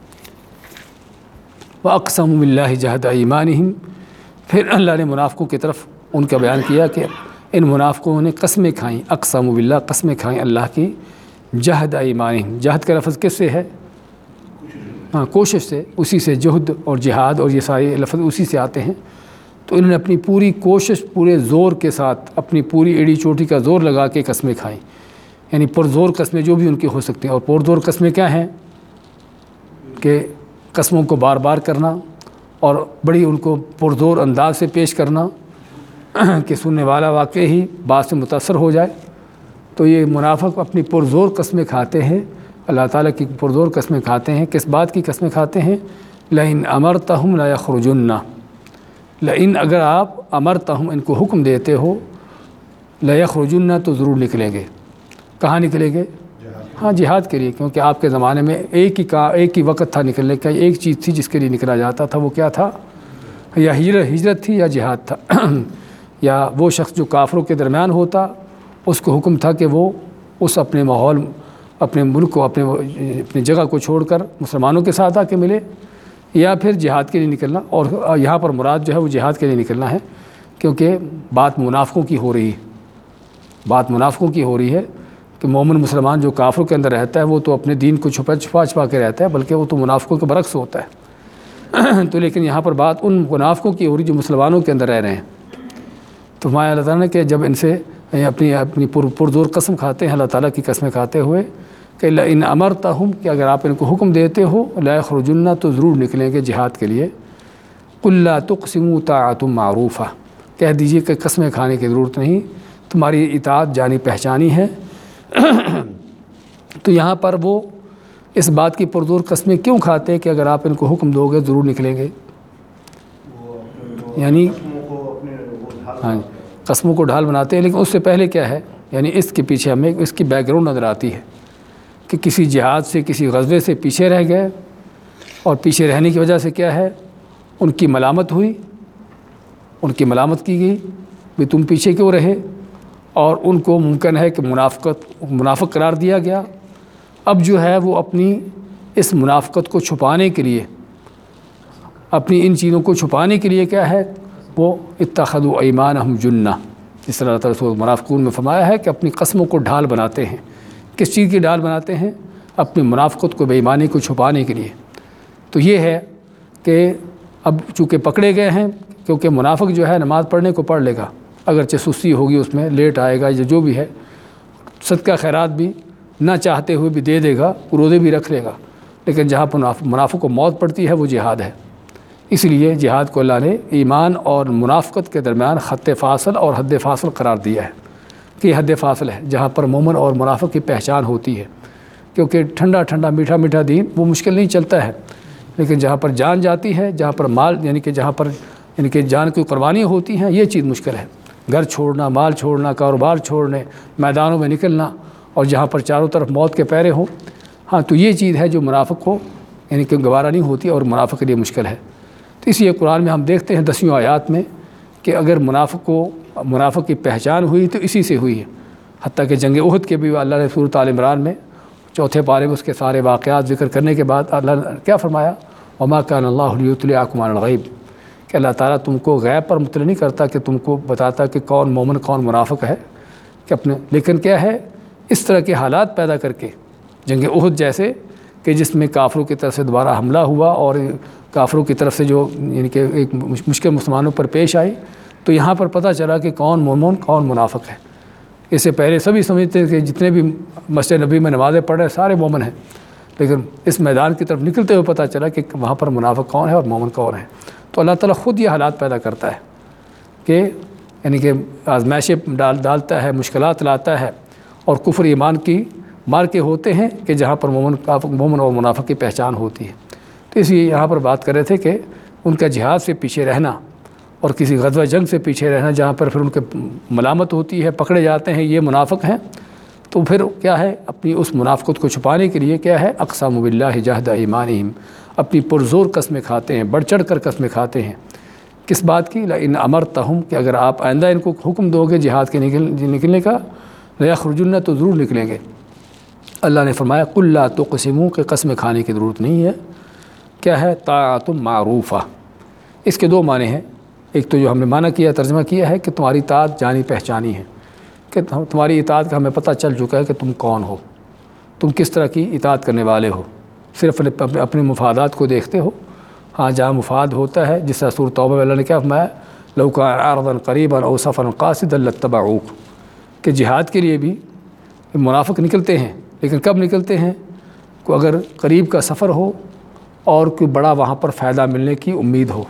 وَأَقْسَمُوا بِاللَّهِ جَهْدَ أَيْمَانِهِمْ، پھر اللہ نے منافقوں کی طرف ان کا بیان کیا کہ ان منافقوں نے قسمیں کھائیں، اقسموا باللہ، قسمیں کھائیں اللہ کی، جہد ایمانہم، جہد کا لفظ کس سے ہے؟ کوشش سے، اسی سے جہد اور جہاد اور یہ سارے لفظ اسی سے آتے ہیں۔ تو انہوں نے اپنی پوری کوشش، پورے زور کے ساتھ، اپنی پوری ایڑی چوٹی کا زور لگا کے قسمیں کھائیں، یعنی پرزور قسمیں جو بھی ان کی ہو سکتی ہیں۔ اور پرزور قسمیں کیا ہیں؟ کہ قسموں کو بار بار کرنا اور بڑی ان کو پرزور انداز سے پیش کرنا کہ سننے والا واقعی ہی بات سے متاثر ہو جائے۔ تو یہ منافق اپنی پرزور قسمیں کھاتے ہیں، اللہ تعالیٰ کی پرزور قسمیں کھاتے ہیں۔ کس بات کی قسمیں کھاتے ہیں؟ لئن امرتہم لا یخرجن، لئن اگر آپ امرتہم ان کو حکم دیتے ہو، لا یخرجن تو ضرور نکلیں گے۔ کہاں نکلیں گے؟ ہاں جہاد کے لیے، کیونکہ آپ کے زمانے میں ایک ہی وقت تھا نکلنے کا، ایک چیز تھی جس کے لیے نکلا جاتا تھا، وہ کیا تھا؟ یا ہجرت تھی یا جہاد تھا۔ یا وہ شخص جو کافروں کے درمیان ہوتا، اس کو حکم تھا کہ وہ اس اپنے ماحول، اپنے ملک کو، اپنی جگہ کو چھوڑ کر مسلمانوں کے ساتھ آ کے ملے، یا پھر جہاد کے لیے نکلنا۔ اور یہاں پر مراد جو ہے وہ جہاد کے لیے نکلنا ہے، کیونکہ بات منافقوں کی ہو رہی ہے، بات منافقوں کی ہو رہی ہے کہ مومن مسلمان جو کافروں کے اندر رہتا ہے وہ تو اپنے دین کو چھپا کے رہتا ہے، بلکہ وہ تو منافقوں کے برعکس ہوتا ہے۔ تو لیکن یہاں پر بات ان منافقوں کی ہو رہی جو مسلمانوں کے اندر رہ رہے ہیں۔ تو فرمایا اللہ تعالیٰ نے کہ جب ان سے اپنی پرزور قسم کھاتے ہیں اللہ تعالیٰ کی قسمیں کھاتے ہوئے کہ ان امرتہم، کہ اگر آپ ان کو حکم دیتے ہو، لا یخرجن تو ضرور نکلیں گے جہاد کے لیے۔ قل لا تقسموا طاعۃ معروفہ، کہہ دیجئے کہ قسمیں کھانے کی ضرورت نہیں، تمہاری اطاعت جانی پہچانی ہے۔ تو یہاں پر وہ اس بات کی پرزور قسمیں کیوں کھاتے ہیں کہ اگر آپ ان کو حکم دو گے ضرور نکلیں گے، یعنی ہاں قسموں کو ڈھال بناتے ہیں۔ لیکن اس سے پہلے کیا ہے، یعنی اس کے پیچھے ہمیں اس کی بیک گراؤنڈ نظر آتی ہے کہ کسی جہاد سے، کسی غزوے سے پیچھے رہ گئے، اور پیچھے رہنے کی وجہ سے کیا ہے، ان کی ملامت ہوئی، ان کی ملامت کی گئی بھی تم پیچھے کیوں رہے، اور ان کو ممکن ہے کہ منافق قرار دیا گیا۔ اب جو ہے وہ اپنی اس منافقت کو چھپانے کے لیے، اپنی ان چیزوں کو چھپانے کے لیے کیا ہے، وہ اتخذوا ایمانہم جنہ، جس طرح اللہ تعالیٰ منافقون میں فرمایا ہے کہ اپنی قسموں کو ڈھال بناتے ہیں۔ کس چیز کی ڈھال بناتے ہیں؟ اپنی منافقت کو، بے ایمانی کو چھپانے کے لیے۔ تو یہ ہے کہ اب چونکہ پکڑے گئے ہیں، کیونکہ منافق جو ہے نماز پڑھنے کو پڑھ لے گا، اگرچہ سستی ہوگی اس میں، لیٹ آئے گا یا جو بھی ہے، صدقہ خیرات بھی نہ چاہتے ہوئے بھی دے دے گا، روزے بھی رکھ لے گا، لیکن جہاں پر منافق کو موت پڑتی ہے وہ جہاد ہے۔ اس لیے جہاد کو اللہ نے ایمان اور منافقت کے درمیان خط فاصل اور حد فاصل قرار دیا ہے کہ یہ حد فاصل ہے جہاں پر مومن اور منافق کی پہچان ہوتی ہے، کیونکہ ٹھنڈا ٹھنڈا میٹھا میٹھا دین وہ مشکل نہیں چلتا ہے، لیکن جہاں پر جان جاتی ہے، جہاں پر مال جہاں پر جان کی قربانیاں ہوتی ہیں، یہ چیز مشکل ہے۔ گھر چھوڑنا، مال چھوڑنا، کاروبار چھوڑنے، میدانوں میں نکلنا، اور جہاں پر چاروں طرف موت کے پہرے ہوں، ہاں تو یہ چیز ہے جو منافق کو یعنی کہ گوارا نہیں ہوتی اور منافق کے لیے مشکل ہے۔ تو اس لیے قرآن میں ہم دیکھتے ہیں 10 آیات میں کہ اگر منافق کی پہچان ہوئی تو اسی سے ہوئی ہے۔ حتیٰ کہ جنگ احد کے بھی اللہ نے سورۃ آل عمران میں 4 پارے میں اس کے سارے واقعات ذکر کرنے کے بعد اللہ نے کیا فرمایا، وما کان اللہ لیطلعکم علی الغیب، کہ اللہ تعالیٰ تم کو غیب پر مطلع نہیں کرتا کہ تم کو بتاتا کہ کون مومن کون منافق ہے، کہ لیکن کیا ہے اس طرح کے حالات پیدا کر کے جنگ احد جیسے کہ جس میں کافروں کی طرف سے دوبارہ حملہ ہوا اور کافروں کی طرف سے جو یعنی کہ ایک مشکل مسلمانوں پر پیش آئی، تو یہاں پر پتہ چلا کہ کون مومن کون منافق ہے۔ اس سے پہلے سبھی سمجھتے ہیں کہ جتنے بھی مسجد نبی میں نمازیں پڑھ رہے ہیں سارے مومن ہیں، لیکن اس میدان کی طرف نکلتے ہوئے پتہ چلا کہ وہاں پر منافق کون ہے اور مومن کون ہے۔ تو اللہ تعالیٰ خود یہ حالات پیدا کرتا ہے کہ یعنی کہ آزمائشیں ڈالتا ہے، مشکلات لاتا ہے، اور کفر ایمان کی مار کے ہوتے ہیں کہ جہاں پر مومن اور منافق کی پہچان ہوتی ہے۔ تو اس لیے یہاں پر بات کر رہے تھے کہ ان کا جہاد سے پیچھے رہنا اور کسی غزوہ جنگ سے پیچھے رہنا جہاں پر پھر ان کے ملامت ہوتی ہے، پکڑے جاتے ہیں یہ منافق ہیں، تو پھر کیا ہے اپنی اس منافقت کو چھپانے کے لیے کیا ہے اقسم باللہ جہد ایمانہم، اپنی پرزور قسمیں کھاتے ہیں، بڑھ چڑھ کر قسمیں کھاتے ہیں۔ کس بات کی؟ لئن امرتہم، کہ اگر آپ آئندہ ان کو حکم دو گے جہاد کے نکلنے کا، لیخرجن، تو ضرور نکلیں گے۔ اللہ نے فرمایا قل لا تقسموا، کہ قسمیں کھانے کی ضرورت نہیں ہے۔ کیا ہے؟ طاعۃ معروفہ۔ اس کے 2 معنی ہیں، ایک تو جو ہم نے معنی کیا ترجمہ کیا ہے کہ تمہاری اطاعت جانی پہچانی ہے، کہ تمہاری اطاعت کا ہمیں پتہ چل چکا ہے کہ تم کون ہو، تم کس طرح کی اطاعت کرنے والے ہو، صرف اپنے مفادات کو دیکھتے ہو۔ ہاں جہاں مفاد ہوتا ہے، جس طرح سورۃ توبہ میں اللہ نے کیا فرمایا، لو کان عرضا قریبا او سفرا قاصدا لاتبعوک، کہ جہاد کے لیے بھی منافق نکلتے ہیں، لیکن کب نکلتے ہیں؟ کوئی اگر قریب کا سفر ہو اور کوئی بڑا وہاں پر فائدہ ملنے کی امید ہو،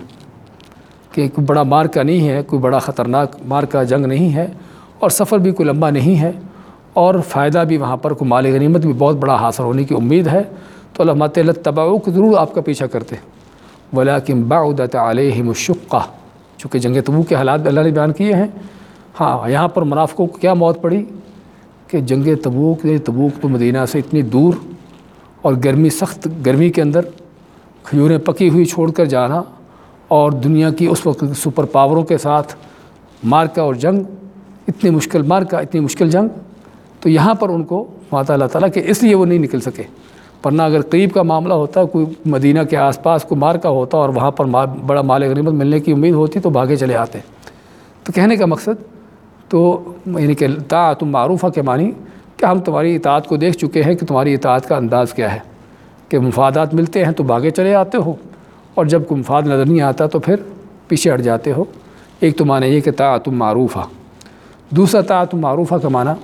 کہ کوئی بڑا مارکا نہیں ہے، کوئی بڑا خطرناک مارکا جنگ نہیں ہے، اور سفر بھی کوئی لمبا نہیں ہے، اور فائدہ بھی وہاں پر کوئی مال غنیمت بھی بہت بڑا حاصل ہونے کی امید ہے، تو اللہ مت لاتبعوک، ضرور آپ کا پیچھا کرتے۔ ولیکن بعدت علیہم الشقہ، چونکہ جنگ تبوک کے حالات اللہ نے بیان کیے ہیں۔ ہاں یہاں پر منافقوں کو کیا موت پڑی کہ جنگ تبوک تو مدینہ سے اتنی دور، اور گرمی، سخت گرمی کے اندر کھجوریں پکی ہوئی چھوڑ کر جانا، اور دنیا کی اس وقت سپر پاوروں کے ساتھ مارکا اور جنگ، اتنی مشکل مارکا، اتنی مشکل جنگ، تو یہاں پر ان کو ماتا اللہ تعالیٰ کہ اس لیے وہ نہیں نکل سکے، ورنہ اگر قریب کا معاملہ ہوتا، کوئی مدینہ کے آس پاس کوئی مارکا ہوتا اور وہاں پر بڑا مال غنیمت ملنے کی امید ہوتی تو بھاگے چلے آتے۔ تو کہنے کا مقصد تو یعنی کہ طاعۃ معروفہ کے معنی کہ ہم تمہاری اطاعت کو دیکھ چکے ہیں کہ تمہاری اطاعت کا انداز کیا ہے، کہ مفادات ملتے ہیں تو بھاگے چلے آتے ہو، اور جب کوئی مفاد نظر نہیں آتا تو پھر پیچھے ہٹ جاتے ہو۔ ایک تو معنی یہ کہ طاعۃ معروفہ۔ دوسرا طاعۃ معروفہ کا معنی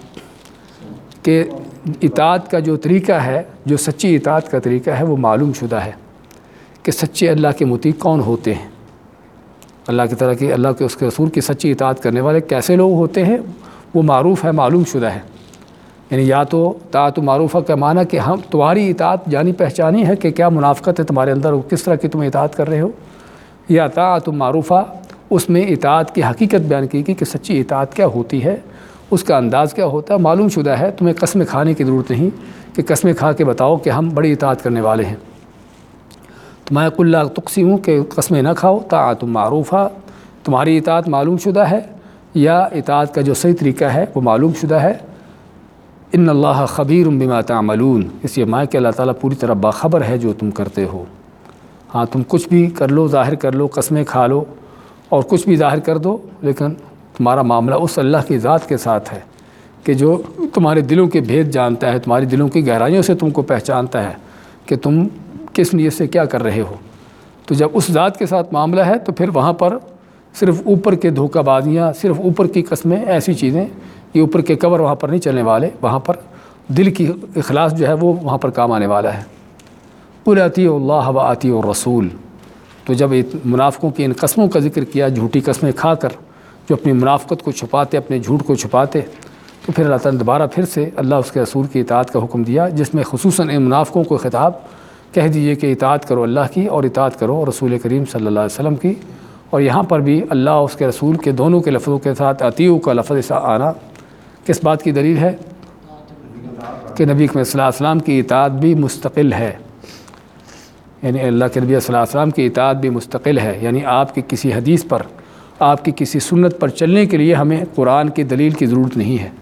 کہ اطاعت کا جو طریقہ ہے، جو سچی اطاعت کا طریقہ ہے، وہ معلوم شدہ ہے کہ سچے اللہ کے مطیع کون ہوتے ہیں، اللہ کی طرح کی، اللہ کے اس کے رسول کی سچی اطاعت کرنے والے کیسے لوگ ہوتے ہیں، وہ معروف ہے، معلوم شدہ ہے۔ یعنی یا تو طاعت معروفہ کا معنی کہ ہم تمہاری اطاعت جانی پہچانی ہے کہ کیا منافقت ہے تمہارے اندر، کس طرح کی تم اطاعت کر رہے ہو، یا طاعت معروفہ اس میں اطاعت کی حقیقت بیان کی کہ سچی اطاعت کیا ہوتی ہے، اس کا انداز کیا ہوتا ہے، معلوم شدہ ہے۔ تمہیں قسمیں کھانے کی ضرورت نہیں کہ قسمیں کھا کے بتاؤ کہ ہم بڑی اطاعت کرنے والے ہیں۔ تو میں قل لا تقسموا، کہ قسمیں نہ کھاؤ، طاعت معروفہ، تمہاری اطاعت معلوم شدہ ہے، یا اطاعت کا جو صحیح طریقہ ہے وہ معلوم شدہ ہے۔ ان اللہ خبیر بما تعملون، اس لیے ماں کہ اللہ تعالیٰ پوری طرح باخبر ہے جو تم کرتے ہو۔ ہاں تم کچھ بھی کر لو، ظاہر کر لو، قسمیں کھا لو اور کچھ بھی ظاہر کر دو، لیکن تمہارا معاملہ اس اللہ کی ذات کے ساتھ ہے کہ جو تمہارے دلوں کے بھید جانتا ہے، تمہاری دلوں کی گہرائیوں سے تم کو پہچانتا ہے کہ تم کس نیت سے کیا کر رہے ہو۔ تو جب اس ذات کے ساتھ معاملہ ہے تو پھر وہاں پر صرف اوپر کے دھوکہ بازیاں، صرف اوپر کی قسمیں، ایسی چیزیں، یہ اوپر کے کور وہاں پر نہیں چلنے والے، وہاں پر دل کی اخلاص جو ہے وہ وہاں پر کام آنے والا ہے۔ قل اطیعوا اللہ و اطیعوا الرسول، تو جب منافقوں کی ان قسموں کا ذکر کیا، جھوٹی قسمیں کھا کر جو اپنی منافقت کو چھپاتے، اپنے جھوٹ کو چھپاتے، تو پھر اللہ تعالیٰ نے دوبارہ پھر سے اللہ اس کے رسول کی اطاعت کا حکم دیا، جس میں خصوصاً ان منافقوں کو خطاب کہہ دیجئے کہ اطاعت کرو اللہ کی اور اطاعت کرو رسول کریم صلی اللہ علیہ وسلم کی۔ اور یہاں پر بھی اللہ اس کے رسول کے دونوں کے لفظوں کے ساتھ اطیعوا کا لفظ آنا کس بات کی دلیل ہے؟ کہ نبی صلی اللہ علیہ وسلم کی اطاعت بھی مستقل ہے، یعنی اللہ کے نبی صلی اللہ علیہ وسلم کی اطاعت بھی مستقل ہے، یعنی آپ کی کسی حدیث پر، آپ کی کسی سنت پر چلنے کے لیے ہمیں قرآن کی دلیل کی ضرورت نہیں ہے۔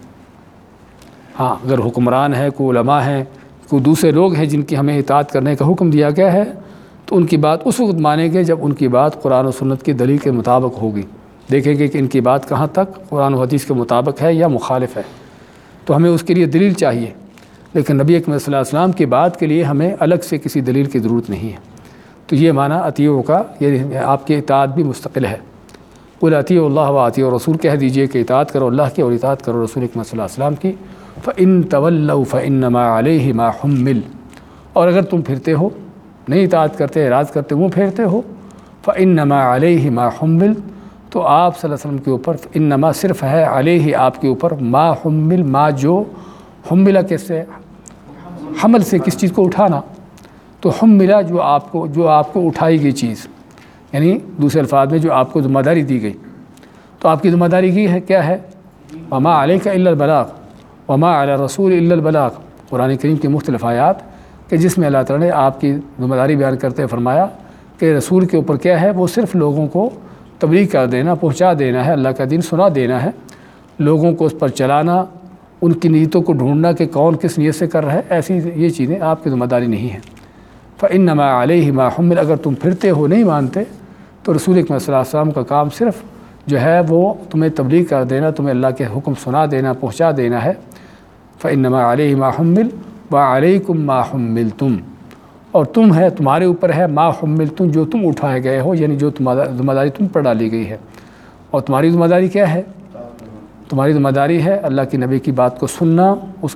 ہاں اگر حکمران ہے، کوئی علماء ہیں، کوئی دوسرے لوگ ہیں جن کی ہمیں اطاعت کرنے کا حکم دیا گیا ہے، تو ان کی بات اس وقت مانیں گے جب ان کی بات قرآن و سنت کی دلیل کے مطابق ہوگی، دیکھیں گے کہ ان کی بات کہاں تک قرآن و حدیث کے مطابق ہے یا مخالف ہے، تو ہمیں اس کے لیے دلیل چاہیے۔ لیکن نبی اکرم صلی اللہ علیہ وسلم کی بات کے لیے ہمیں الگ سے کسی دلیل کی ضرورت نہیں ہے۔ تو یہ معنی اطیعوا کا، یہ آپ کی اطاعت بھی مستقل ہے۔ قل اطیعوا اللہ و اطیعوا الرسول، کہہ دیجئے کہ اطاعت کرو اللہ کی اور اطاعت کرو رسول اکرم صلی اللہ علیہ وسلم کی۔ فَإِن تَوَلَّوْا فَإِنَّمَا عَلَيْهِ مَا حُمِّلَ، اور اگر تم پھرتے ہو، نہیں اطاعت کرتے، اعراض کرتے، منہ پھیرتے ہو، فَإِنَّمَا عَلَيْهِ مَا حُمِّلَ، تو آپ صلی اللہ علیہ وسلم کے اوپر انما صرف ہے علیہ آپ کے اوپر ما حمل، ما جو حملہ کس سے، حمل سے کس چیز کو اٹھانا، تو حملہ جو آپ کو اٹھائی گئی چیز، یعنی دوسرے الفاظ میں جو آپ کو ذمہ داری دی گئی، تو آپ کی ذمہ داری کی ہے کیا ہے؟ وما علیک الا البلاغ وما علی الرسول الا البلاغ، قرآن کریم کی مختلف آیات کہ جس میں اللہ تعالیٰ نے آپ کی ذمہ داری بیان کرتے فرمایا کہ رسول کے اوپر کیا ہے، وہ صرف لوگوں کو تبلیغ کر دینا، پہنچا دینا ہے، اللہ کا دین سنا دینا ہے، لوگوں کو اس پر چلانا، ان کی نیتوں کو ڈھونڈنا کہ کون کس نیت سے کر رہا ہے، ایسی یہ چیزیں آپ کی ذمہ داری نہیں ہیں۔ فَإِنَّمَا عَلَيْهِ مَا حُمِّلَ، اگر تم پھرتے ہو، نہیں مانتے، تو رسول اکرم صلی اللہ علیہ وسلم کا کام صرف جو ہے وہ تمہیں تبلیغ کر دینا، تمہیں اللہ کے حکم سنا دینا، پہنچا دینا ہے۔ فَإِنَّمَا عَلَيْهِ مَا حُمِّلَ وَعَلَيْكُمْ مَا حُمِّلْتُمْ، اور تم ہے، تمہارے اوپر ہے ما حُمِّلْتُمْ، جو تم اٹھائے گئے ہو، یعنی جو ذمہ داری تم پر ڈالی گئی ہے۔ اور تمہاری ذمہ داری کیا ہے؟ تمہاری ذمہ داری ہے اللہ کی نبی کی بات کو سننا،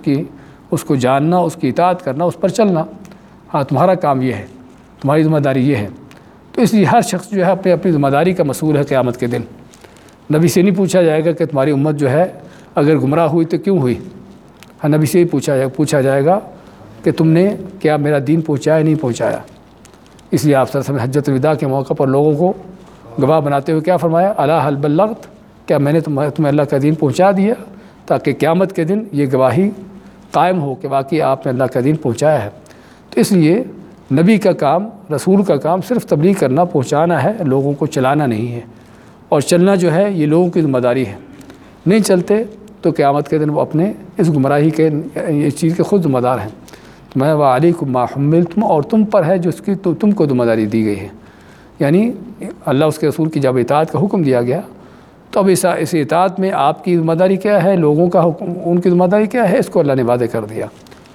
اس کو جاننا، اس کی اطاعت کرنا، اس پر چلنا۔ ہاں تمہارا کام یہ ہے، تمہاری ذمہ داری یہ ہے۔ تو اس لیے ہر شخص جو ہے اپنی ذمہ داری کا مسئول ہے قیامت کے دن۔ نبی سے نہیں پوچھا جائے گا کہ تمہاری امت جو ہے اگر گمراہ ہوئی تو کیوں ہوئی، ہاں نبی سے ہی پوچھا جائے گا کہ تم نے کیا میرا دین پہنچایا نہیں پہنچایا۔ اس لیے آپ صلی اللہ علیہ وسلم حجۃ الوداع کے موقع پر لوگوں کو گواہ بناتے ہوئے کیا فرمایا؟ الا هل بلغت، کیا میں نے تمہیں اللہ کا دین پہنچا دیا، تاکہ قیامت کے دن یہ گواہی قائم ہو کہ واقعی آپ نے اللہ کا دین پہنچایا ہے۔ تو اس لیے نبی کا کام، رسول کا کام صرف تبلیغ کرنا، پہنچانا ہے، لوگوں کو چلانا نہیں ہے۔ اور چلنا جو ہے یہ لوگوں کی ذمہ داری ہے، نہیں چلتے تو قیامت کے دن وہ اپنے اس گمراہی کے، اس چیز کے خود ذمہ دار ہیں۔ میں وعلیکم ما حملتم، اور تم پر ہے جس کی تم کو ذمہ داری دی گئی ہے، یعنی اللہ اس کے رسول کی جب اطاعت کا حکم دیا گیا تو اب اس اطاعت میں آپ کی ذمہ داری کیا ہے، لوگوں کا حکم، ان کی ذمہ داری کیا ہے، اس کو اللہ نے واضح کر دیا۔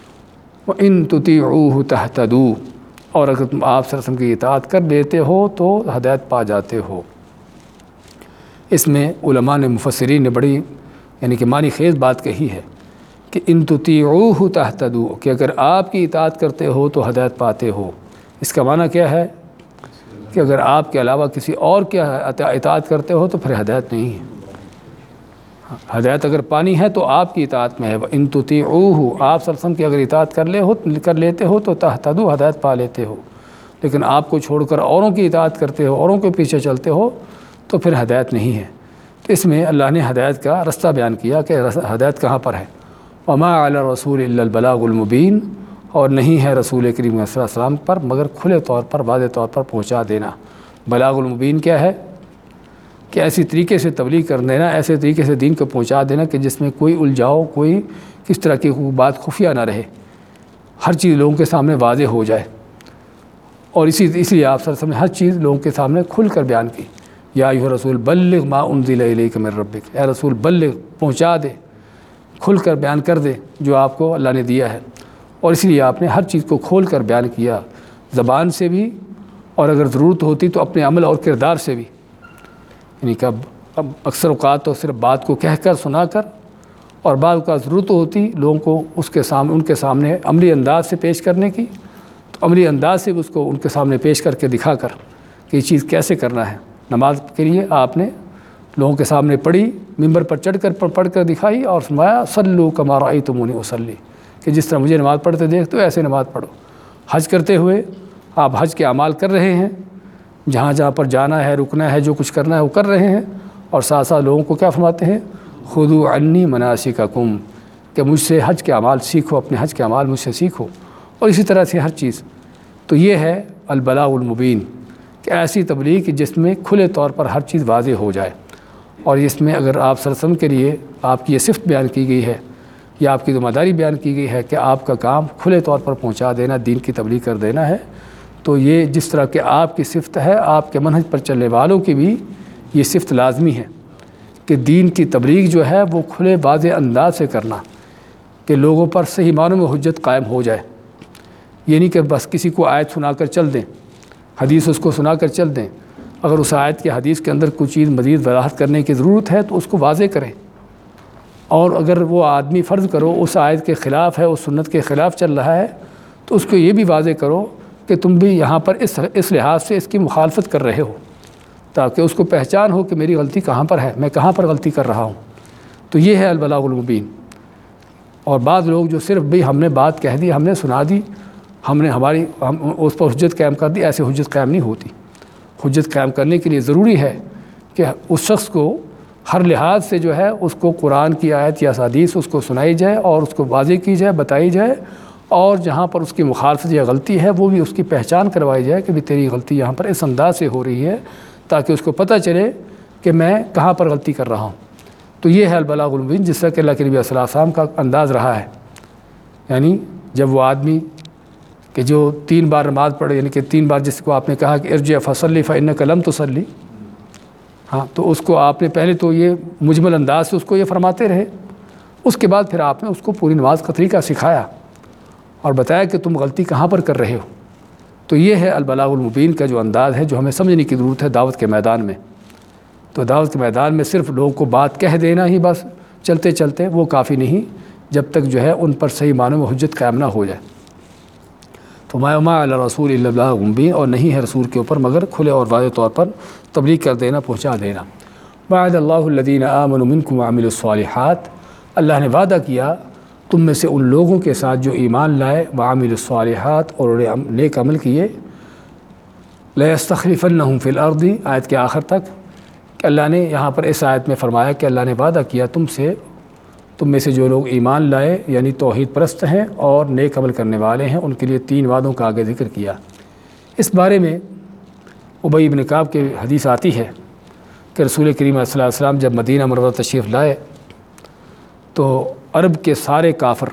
وَإِن تُطِيعُوهُ تَهْتَدُوا، اور اگر تم آپ صلی اللہ علیہ وسلم کی اطاعت کر لیتے ہو تو ہدایت پا جاتے ہو۔ اس میں علماء نے، مفسرین نے بڑی یعنی کہ معنی خیز بات کہی ہے کہ ان تطیعوہ تہتدوا، کہ اگر آپ کی اطاعت کرتے ہو تو ہدایت پاتے ہو۔ اس کا معنی کیا ہے کہ اگر آپ کے علاوہ کسی اور کی اطاعت کرتے ہو تو پھر ہدایت نہیں ہے۔ ہدایت اگر پانی ہے تو آپ کی اطاعت میں ہے۔ ان تطیعوہ، آپ صلی اللہ علیہ وسلم کی اگر اطاعت کر لیتے ہو تو تہتدوا، ہدایت پا لیتے ہو۔ لیکن آپ کو چھوڑ کر اوروں کی اطاعت کرتے ہو، اوروں کے پیچھے چلتے ہو تو پھر ہدایت نہیں ہے۔ تو اس میں اللہ نے ہدایت کا رستہ بیان کیا کہ ہدایت کہاں پر ہے۔ وما علی الرسول الا البلاغ المبین، اور نہیں ہے رسول کریم صلی اللہ علیہ وسلم پر مگر کھلے طور پر، واضح طور پر پہنچا دینا۔ بلاغ المبین کیا ہے کہ ایسی طریقے سے تبلیغ کر دینا، ایسے طریقے سے دین کو پہنچا دینا کہ جس میں کوئی الجھاؤ، کوئی کس طرح کی بات خفیہ نہ رہے، ہر چیز لوگوں کے سامنے واضح ہو جائے۔ اور اس لیے آپ صلی اللہ علیہ وسلم نے ہر چیز لوگوں کے سامنے کھل کر بیان کی۔ یا ایھا رسول بلغ ما انزل الیک من ربک، اے رسول بلغ، پہنچا دے، کھل کر بیان کر دے جو آپ کو اللہ نے دیا ہے۔ اور اس لیے آپ نے ہر چیز کو کھول کر بیان کیا، زبان سے بھی، اور اگر ضرورت ہوتی تو اپنے عمل اور کردار سے بھی۔ یعنی کہ اب اکثر اوقات تو صرف بات کو کہہ کر، سنا کر، اور بعض کا ضرورت ہوتی لوگوں کو ان کے سامنے عملی انداز سے پیش کرنے کی، تو عملی انداز سے بھی اس کو ان کے سامنے پیش کر کے دکھا کر کہ یہ چیز کیسے کرنا ہے۔ نماز کے لیے آپ نے لوگوں کے سامنے پڑھی، ممبر پر چڑھ کر پڑھ کر دکھائی اور فرمایا صلوا کما رأیتمونی اصلی، کہ جس طرح مجھے نماز پڑھتے دیکھتے ہو ایسے نماز پڑھو۔ حج کرتے ہوئے آپ حج کے اعمال کر رہے ہیں، جہاں جہاں پر جانا ہے، رکنا ہے، جو کچھ کرنا ہے وہ کر رہے ہیں، اور ساتھ ساتھ لوگوں کو کیا فرماتے ہیں؟ خذوا عنی مناسککم، کہ مجھ سے حج کے اعمال سیکھو، اپنے حج کے اعمال مجھ سے سیکھو، اور اسی طرح سے ہر چیز۔ تو یہ ہے البلاغ المبین، کہ ایسی تبلیغ کہ جس میں کھلے طور پر ہر چیز واضح ہو جائے، اور اس میں اگر آپ صلی اللہ علیہ وسلم کے لیے آپ کی یہ صفت بیان کی گئی ہے یا آپ کی ذمہ داری بیان کی گئی ہے کہ آپ کا کام کھلے طور پر پہنچا دینا، دین کی تبلیغ کر دینا ہے، تو یہ جس طرح کہ آپ کی صفت ہے، آپ کے منہج پر چلنے والوں کی بھی یہ صفت لازمی ہے کہ دین کی تبلیغ جو ہے وہ کھلے واضح انداز سے کرنا، کہ لوگوں پر صحیح معنوں میں حجت قائم ہو جائے۔ یہ نہیں کہ بس کسی کو آیت سنا کر چل دیں، حدیث اس کو سنا کر چل دیں، اگر اس آیت کی حدیث کے اندر کوئی چیز مزید وضاحت کرنے کی ضرورت ہے تو اس کو واضح کریں، اور اگر وہ آدمی فرض کرو اس آیت کے خلاف ہے، اس سنت کے خلاف چل رہا ہے، تو اس کو یہ بھی واضح کرو کہ تم بھی یہاں پر اس لحاظ سے اس کی مخالفت کر رہے ہو، تاکہ اس کو پہچان ہو کہ میری غلطی کہاں پر ہے، میں کہاں پر غلطی کر رہا ہوں۔ تو یہ ہے البلاغ المبین۔ اور بعض لوگ جو صرف بھئی ہم نے بات کہہ دی، ہم نے سنا دی، ہم نے ہم اس پر حجت قائم کر دی، ایسے حجت قائم نہیں ہوتی۔ حجت قائم کرنے کے لیے ضروری ہے کہ اس شخص کو ہر لحاظ سے جو ہے اس کو قرآن کی آیت یا حدیث اس کو سنائی جائے اور اس کو واضح کی جائے، بتائی جائے، اور جہاں پر اس کی مخالفت یا غلطی ہے وہ بھی اس کی پہچان کروائی جائے کہ بھی تیری غلطی یہاں پر اس انداز سے ہو رہی ہے، تاکہ اس کو پتہ چلے کہ میں کہاں پر غلطی کر رہا ہوں۔ تو یہ ہے البلاغ المبین، جس طرح کہ اللہ کے نبی صلی اللہ علیہ وسلم کا انداز رہا ہے۔ یعنی جب وہ آدمی کہ جو 3 بار نماز پڑھے، یعنی کہ 3 بار جس کو آپ نے کہا کہ ارجع فصلی فإنک لم تصلی، ہاں، تو اس کو آپ نے پہلے تو یہ مجمل انداز سے اس کو یہ فرماتے رہے، اس کے بعد پھر آپ نے اس کو پوری نماز کا طریقہ سکھایا اور بتایا کہ تم غلطی کہاں پر کر رہے ہو۔ تو یہ ہے البلاغ المبین کا جو انداز ہے، جو ہمیں سمجھنے کی ضرورت ہے دعوت کے میدان میں۔ تو دعوت کے میدان میں صرف لوگوں کو بات کہہ دینا ہی بس چلتے چلتے وہ کافی نہیں، جب تک جو ہے ان پر صحیح معنوں میں حجت قائم نہ ہو جائے۔ تو ما علی رسول الا البلاغ المبین، اور نہیں ہے رسول کے اوپر مگر کھلے اور واضح طور پر تبلیغ کر دینا، پہنچا دینا۔ وعد اللہ الذین آمنوا منکم وعملوا الصالحات، اللہ نے وعدہ کیا تم میں سے ان لوگوں کے ساتھ جو ایمان لائے، وعملوا الصالحات، اور نیک عمل کیے، لیستخلفنہم فی الارض، آیت کے آخر تک، کہ اللہ نے یہاں پر اس آیت میں فرمایا کہ اللہ نے وعدہ کیا تم میں سے جو لوگ ایمان لائے، یعنی توحید پرست ہیں اور نیک عمل کرنے والے ہیں، ان کے لیے 3 وعدوں کا آگے ذکر کیا۔ اس بارے میں ابی بن کعب کی حدیث آتی ہے کہ رسول کریم صلی اللہ علیہ وسلم جب مدینہ منورہ تشریف لائے تو عرب کے سارے کافر،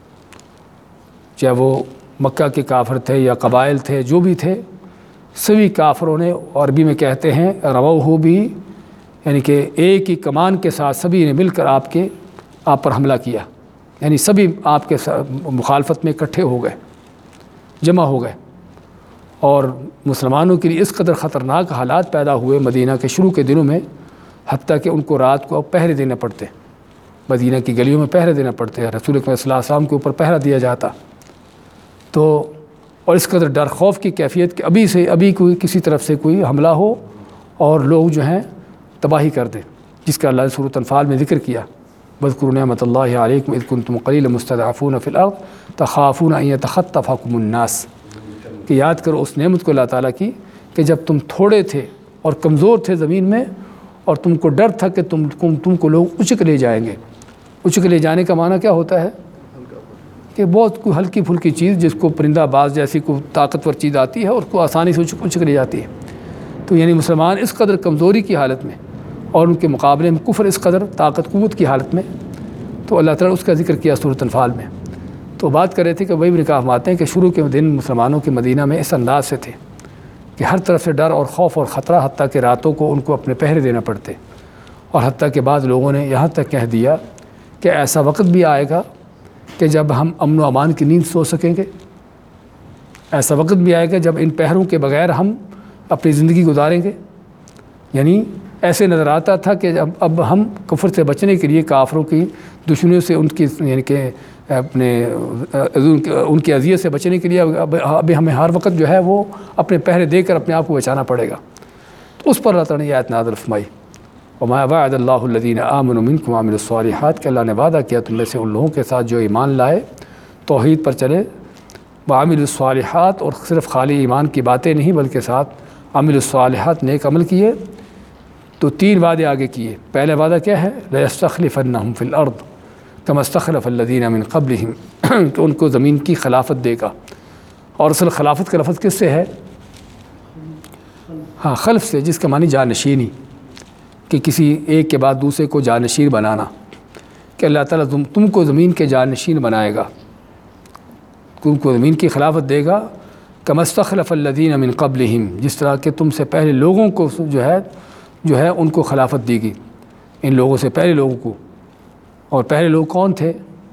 چاہے وہ مکہ کے کافر تھے یا قبائل تھے، جو بھی تھے، سبھی کافروں نے، عربی میں کہتے ہیں روؤہ بھی، یعنی کہ ایک ہی کمان کے ساتھ سبھی نے مل کر آپ پر حملہ کیا، یعنی سبھی آپ کے مخالفت میں اکٹھے ہو گئے، جمع ہو گئے، اور مسلمانوں کے لیے اس قدر خطرناک حالات پیدا ہوئے مدینہ کے شروع کے دنوں میں، حتیٰ کہ ان کو رات کو پہرے دینے پڑتے، مدینہ کی گلیوں میں پہرے دینا پڑتے ہیں، رسول اکرم صلی اللہ علیہ وسلم کے اوپر پہرا دیا جاتا۔ تو اور اس قدر ڈر خوف کی کیفیت کہ ابھی کوئی کسی طرف سے کوئی حملہ ہو اور لوگ جو ہیں تباہی کر دیں، جس کا اللہ نے سورۃ انفال میں ذکر کیا، واذکروا نعمۃ اللہ علیکم اذ کنتم قلیلا مستضعفون فی الارض تخافون ان یتخطفکم الناس، کہ یاد کرو اس نعمت کو اللہ تعالیٰ کی کہ جب تم تھوڑے تھے اور کمزور تھے زمین میں، اور تم کو ڈر تھا کہ تم کو لوگ اچک لے جائیں گے۔ اچک لے جانے کا معنی کیا ہوتا ہے کہ بہت کوئی ہلکی پھلکی چیز جس کو پرندہ باز جیسی کوئی طاقتور چیز آتی ہے اور اس کو آسانی سے اچک لے جاتی ہے۔ تو یعنی مسلمان اس قدر کمزوری کی حالت میں اور ان کے مقابلے میں کفر اس قدر طاقت قوت کی حالت میں، تو اللہ تعالیٰ اس کا ذکر کیا سورۃ انفال میں۔ تو بات کر رہے تھے کہ وہی نکاح فرماتے ہیں کہ شروع کے دن مسلمانوں کے مدینہ میں اس انداز سے تھے کہ ہر طرف سے ڈر اور خوف اور خطرہ، حتیٰ کہ راتوں کو ان کو اپنے پہرے دینا پڑتے، اور حتیٰ کہ بعض لوگوں نے یہاں تک کہہ دیا کہ ایسا وقت بھی آئے گا کہ جب ہم امن و امان کی نیند سو سکیں گے، ایسا وقت بھی آئے گا جب ان پہروں کے بغیر ہم اپنی زندگی گزاریں گے۔ یعنی ایسے نظر آتا تھا کہ اب ہم کفر سے بچنے کے لیے کافروں کی دشمنیوں سے ان کی یعنی کہ ان کی اذیت سے بچنے کے لیے ابھی ہمیں ہر وقت جو ہے وہ اپنے پہرے دے کر اپنے آپ کو بچانا پڑے گا۔ تو اس پر اللہ تعالیٰ نے یہ آیت نازل فرمائی، وما وعد اللہ الذین آمنوا منکم وعملوا الصالحات، کہ اللہ نے وعدہ کیا تم میں سے ان لوگوں کے ساتھ جو ایمان لائے، توحید پر چلے، وعملوا الصالحات، اور صرف خالی ایمان کی باتیں نہیں بلکہ ساتھ عملوا الصالحات، نیک عمل کیے۔ تو 3 وعدے آگے کیے۔ پہلا وعدہ کیا ہے؟ لیستخلفنہم فی الارض، کما استخلف الذین من قبلہم تو ان کو زمین کی خلافت دے گا. اور اصل خلافت کا لفظ کس سے ہے؟ ہاں خلف سے، جس کا معنی جانشینی، کہ کسی ایک کے بعد دوسرے کو جانشین بنانا، کہ اللہ تعالیٰ تم کو زمین کے جانشین بنائے گا، تم کو زمین کی خلافت دے گا. کما استخلف الذین من قبلہم جس طرح کہ تم سے پہلے لوگوں کو جو ہے ان کو خلافت دی گئی، ان لوگوں سے پہلے لوگوں کو. اور پہلے لوگ کون تھے؟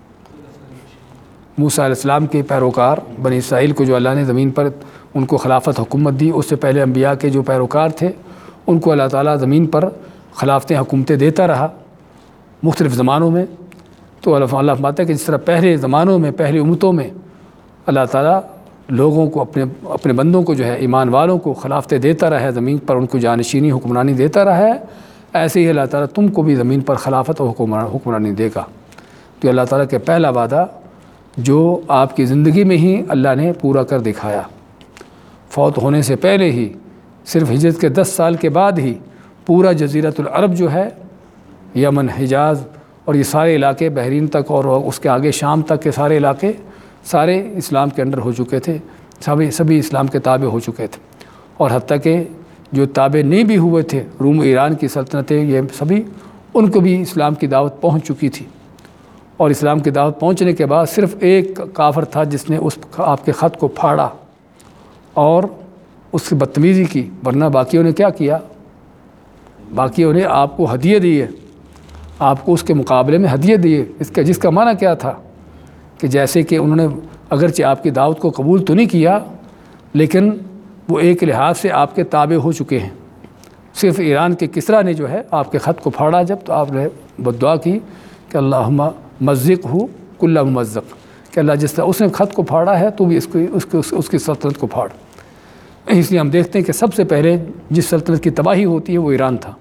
موسیٰ علیہ السلام کے پیروکار بنی اسرائیل کو جو اللہ نے زمین پر ان کو خلافت حکومت دی. اس سے پہلے انبیاء کے جو پیروکار تھے ان کو اللہ تعالیٰ زمین پر خلافتیں حکومتیں دیتا رہا مختلف زمانوں میں. تو اللہ فرماتا ہے کہ جس طرح پہلے زمانوں میں پہلی امتوں میں اللہ تعالیٰ لوگوں کو اپنے بندوں کو جو ہے ایمان والوں کو خلافتیں دیتا رہا ہے زمین پر، ان کو جانشینی حکمرانی دیتا رہا ہے، ایسے ہی اللہ تعالیٰ تم کو بھی زمین پر خلافت اور حکمرانی دے گا. تو اللہ تعالیٰ کے پہلا وعدہ جو آپ کی زندگی میں ہی اللہ نے پورا کر دکھایا. فوت ہونے سے پہلے ہی صرف ہجرت کے 10 سال کے بعد ہی پورا جزیرۃ العرب جو ہے، یمن، حجاز اور یہ سارے علاقے بحرین تک اور اس کے آگے شام تک کے سارے علاقے سارے اسلام کے انڈر ہو چکے تھے، سبھی اسلام کے تابع ہو چکے تھے. اور حتیٰ کہ جو تابع نہیں بھی ہوئے تھے، روم ایران کی سلطنتیں، یہ سبھی ان کو بھی اسلام کی دعوت پہنچ چکی تھی. اور اسلام کی دعوت پہنچنے کے بعد صرف ایک کافر تھا جس نے آپ کے خط کو پھاڑا اور اس کی بدتمیزی کی، ورنہ باقیوں نے کیا کیا؟ باقیوں نے آپ کو ہدیے دیے، آپ کو اس کے مقابلے میں ہدیے دیے، جس کا معنی کیا تھا کہ جیسے کہ انہوں نے اگرچہ آپ کی دعوت کو قبول تو نہیں کیا لیکن وہ ایک لحاظ سے آپ کے تابع ہو چکے ہیں. صرف ایران کے کسریٰ نے جو ہے آپ کے خط کو پھاڑا جب، تو آپ نے بددعا کی کہ اللہم مزق ہو کل ممزق، کہ اللہ جس طرح اس نے خط کو پھاڑا ہے تو بھی اس کی سلطنت کو پھاڑ. اس لیے ہم دیکھتے ہیں کہ سب سے پہلے جس سلطنت کی تباہی ہوتی ہے وہ ایران تھا.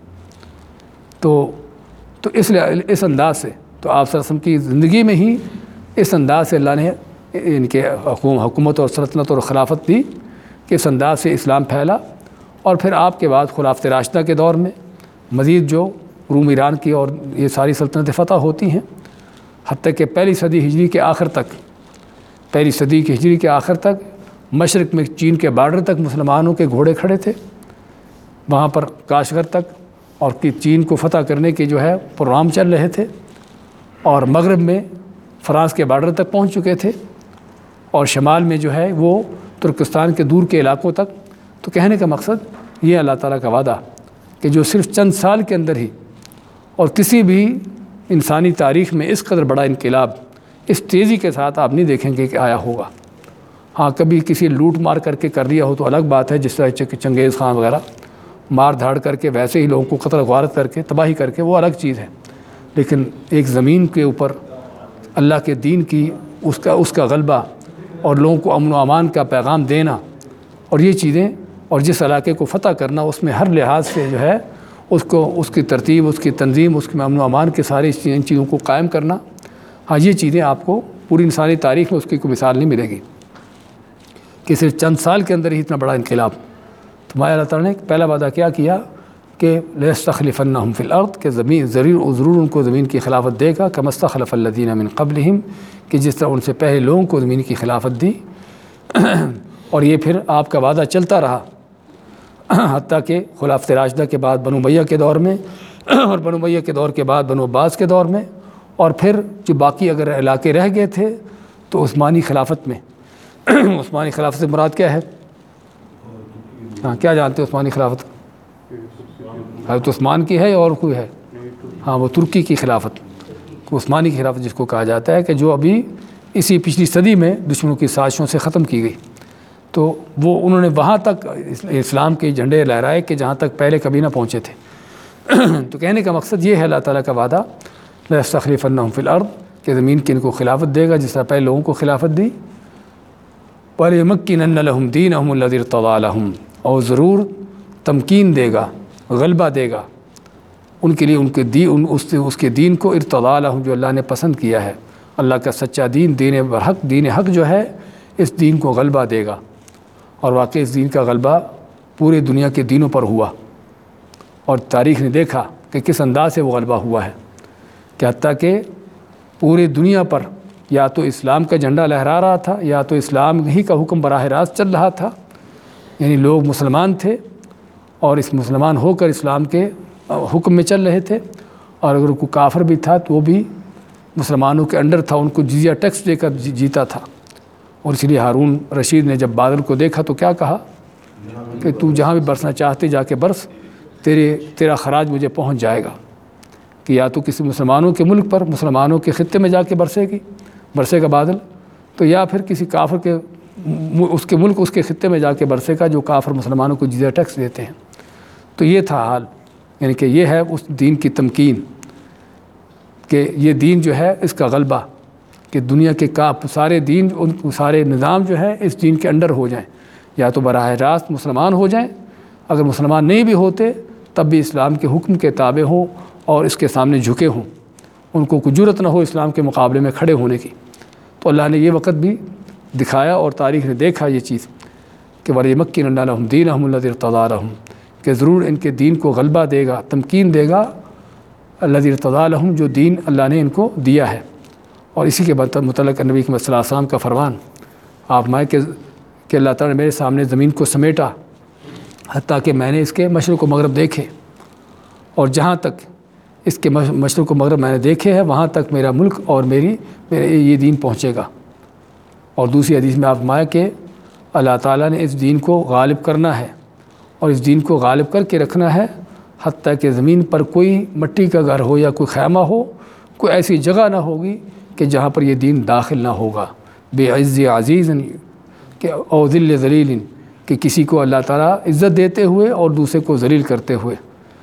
تو اس لیے اس انداز سے تو آپ صلی اللہ علیہ وسلم کی زندگی میں ہی اس انداز سے اللہ نے ان کے حکومت اور سلطنت اور خلافت دی کہ اس انداز سے اسلام پھیلا. اور پھر آپ کے بعد خلافت راشدہ کے دور میں مزید جو روم ایران کی اور یہ ساری سلطنتیں فتح ہوتی ہیں، حتیٰ کہ پہلی صدی ہجری کے آخر تک مشرق میں چین کے بارڈر تک مسلمانوں کے گھوڑے کھڑے تھے، وہاں پر کاشغر تک، اور چین کو فتح کرنے کے جو ہے پروگرام چل رہے تھے. اور مغرب میں فرانس کے بارڈر تک پہنچ چکے تھے، اور شمال میں جو ہے وہ ترکستان کے دور کے علاقوں تک. تو کہنے کا مقصد یہ اللہ تعالیٰ کا وعدہ کہ جو صرف چند سال کے اندر ہی، اور کسی بھی انسانی تاریخ میں اس قدر بڑا انقلاب اس تیزی کے ساتھ آپ نہیں دیکھیں گے کہ آیا ہوگا. ہاں کبھی کسی لوٹ مار کر کے کر دیا ہو تو الگ بات ہے، جس طرح چنگیز خان وغیرہ مار دھاڑ کر کے ویسے ہی لوگوں کو قتل و غارت کر کے تباہی کر کے، وہ الگ چیز ہے. لیکن ایک زمین کے اوپر اللہ کے دین کی اس کا غلبہ اور لوگوں کو امن و امان کا پیغام دینا، اور یہ چیزیں، اور جس علاقے کو فتح کرنا، اس میں ہر لحاظ سے جو ہے اس کی ترتیب، اس کی تنظیم، اس کے امن و امان کے سارے ان چیزوں کو قائم کرنا. ہاں یہ چیزیں آپ کو پوری انسانی تاریخ میں اس کی کوئی مثال نہیں ملے گی کہ صرف چند سال کے اندر ہی اتنا بڑا انقلاب. تو مایا اللہ تعالیٰ نے پہلا وعدہ کیا کیا کہ لَيَسْتَخْلِفَنَّهُمْ فِي الْأَرْضِ، کہ ضرور ان کو زمین کی خلافت دے گا، كَمَا اسْتَخْلَفَ الَّذِينَ مِن قَبْلِهِمْ، کہ جس طرح ان سے پہلے لوگوں کو زمین کی خلافت دی. اور یہ پھر آپ کا وعدہ چلتا رہا حتیٰ کہ خلافت راشدہ کے بعد بنو امیہ کے دور میں، اور بنو امیہ کے دور کے بعد بنو عباس کے دور میں، اور پھر جو باقی اگر علاقے رہ گئے تھے تو عثمانی خلافت میں. عثمانی خلافت سے مراد کیا ہے؟ ہاں کیا جانتے ہیں عثمانی خلافت؟ حضرت عثمان کی ہے یا اور کوئی ہے؟ ہاں وہ ترکی کی خلافت، عثمانی کی خلافت جس کو کہا جاتا ہے، کہ جو ابھی اسی پچھلی صدی میں دشمنوں کی سازشوں سے ختم کی گئی. تو وہ انہوں نے وہاں تک اسلام کے جھنڈے لہرائے کہ جہاں تک پہلے کبھی نہ پہنچے تھے. تو کہنے کا مقصد یہ ہے اللہ تعالیٰ کا وعدہ لَيَسْتَخْلِفَنَّهُمْ فِي الْأَرْضِ، کہ زمین کی ان کو خلافت دے گا جس طرح پہلے لوگوں کو خلافت دی. وَلَيُمَكِّنَنَّ لَهُمْ دِينَهُمُ الَّذِي ارْتَضَىٰ لَهُمْ، اور ضرور تمکین دے گا، غلبہ دے گا ان کے لیے اس کے دین کو ارتضیٰ لہم، جو اللہ نے پسند کیا ہے. اللہ کا سچا دین، دین حق جو ہے، اس دین کو غلبہ دے گا. اور واقعی اس دین کا غلبہ پورے دنیا کے دینوں پر ہوا، اور تاریخ نے دیکھا کہ کس انداز سے وہ غلبہ ہوا ہے، کہ حتیٰ کہ پورے دنیا پر یا تو اسلام کا جھنڈا لہرا رہا تھا یا تو اسلام ہی کا حکم براہ راست چل رہا تھا، یعنی لوگ مسلمان تھے اور اس مسلمان ہو کر اسلام کے حکم میں چل رہے تھے، اور اگر کوئی کافر بھی تھا تو وہ بھی مسلمانوں کے انڈر تھا، ان کو جزیہ ٹیکس دے کر جیتا تھا۔ اور اس لیے ہارون رشید نے جب بادل کو دیکھا تو کیا کہا کہ تو جہاں بھی برسنا چاہتے جا کے برس، تیرا خراج مجھے پہنچ جائے گا، کہ یا تو کسی مسلمانوں کے ملک پر مسلمانوں کے خطے میں جا کے برسے گا بادل، تو یا پھر کسی کافر کے اس کے ملک اس کے خطے میں جا کے برسے گا جو کافر مسلمانوں کو جزیہ ٹیکس دیتے ہیں۔ تو یہ تھا حال، یعنی کہ یہ ہے اس دین کی تمکین، کہ یہ دین جو ہے اس کا غلبہ، کہ دنیا کے سارے دین سارے نظام جو ہے اس دین کے انڈر ہو جائیں، یا تو براہ راست مسلمان ہو جائیں، اگر مسلمان نہیں بھی ہوتے تب بھی اسلام کے حکم کے تابع ہوں اور اس کے سامنے جھکے ہوں، ان کو کوئی جرأت نہ ہو اسلام کے مقابلے میں کھڑے ہونے کی۔ تو اللہ نے یہ وقت بھی دکھایا اور تاریخ نے دیکھا یہ چیز کہ وَلِيُمَكِّنَنَّ لَهُمْ دِينَهُمُ الَّذِي ارْتَضَىٰ لَهُمْ، کہ ضرور ان کے دین کو غلبہ دے گا، تمکین دے گا، الَّذِي ارْتَضَىٰ لَهُمْ، جو دین اللہ نے ان کو دیا ہے۔ اور اسی کے متعلق نبی صلی اللہ علیہ وسلم کا فرمان آپ مائیں کہ اللہ تعالیٰ نے میرے سامنے زمین کو سمیٹا حتیٰ کہ میں نے اس کے مشرق و مغرب دیکھے، اور جہاں تک اس کے مشرق و مغرب میں نے دیکھے ہیں وہاں تک میرا ملک اور میرے یہ دین پہنچے گا۔ اور دوسری حدیث میں آپ مائیں کہ اللہ تعالیٰ نے اس دین کو غالب کرنا ہے اور اس دین کو غالب کر کے رکھنا ہے حتیٰ کہ زمین پر کوئی مٹی کا گھر ہو یا کوئی خیمہ ہو، کوئی ایسی جگہ نہ ہوگی کہ جہاں پر یہ دین داخل نہ ہوگا۔ بے عز عزیز کہ او ذل ذلیل، کہ کسی کو اللہ تعالیٰ عزت دیتے ہوئے اور دوسرے کو ذلیل کرتے ہوئے،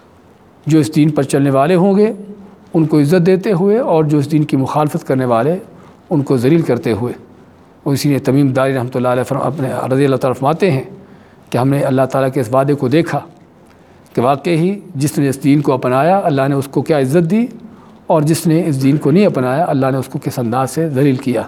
جو اس دین پر چلنے والے ہوں گے ان کو عزت دیتے ہوئے اور جو اس دین کی مخالفت کرنے والے ان کو ذلیل کرتے ہوئے۔ اور اسی لیے تمیم داری رحمۃ اللہ علیہ اپنے رضی اللہ تعالیٰ فرماتے ہیں کہ ہم نے اللہ تعالیٰ کے اس وعدے کو دیکھا کہ واقعی ہی جس نے اس دین کو اپنایا اللہ نے اس کو کیا عزت دی، اور جس نے اس دین کو نہیں اپنایا اللہ نے اس کو کس انداز سے ذلیل کیا۔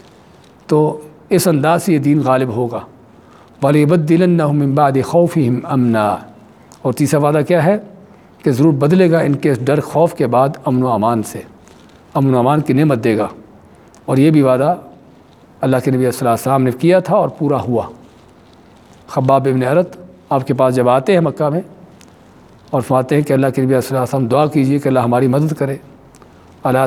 تو اس انداز سے یہ دین غالب ہوگا۔ وَلَيُبَدِّلَنَّهُم مِّن بَعْدِ خَوْفِهِمْ أَمْنًا، اور تیسرا وعدہ کیا ہے کہ ضرور بدلے گا ان کے ڈر خوف کے بعد امن و امان سے، امن و امان کی نعمت دے گا۔ اور یہ بھی وعدہ اللہ کے نبی صلی اللہ علیہ وسلم نے کیا تھا اور پورا ہوا۔ خباب بن ارت آپ کے پاس جب آتے ہیں مکہ میں اور فرماتے ہیں کہ اللہ کے نبی صلی اللہ علیہ وسلم دعا کیجیے کہ اللہ ہماری مدد کرے، اللہ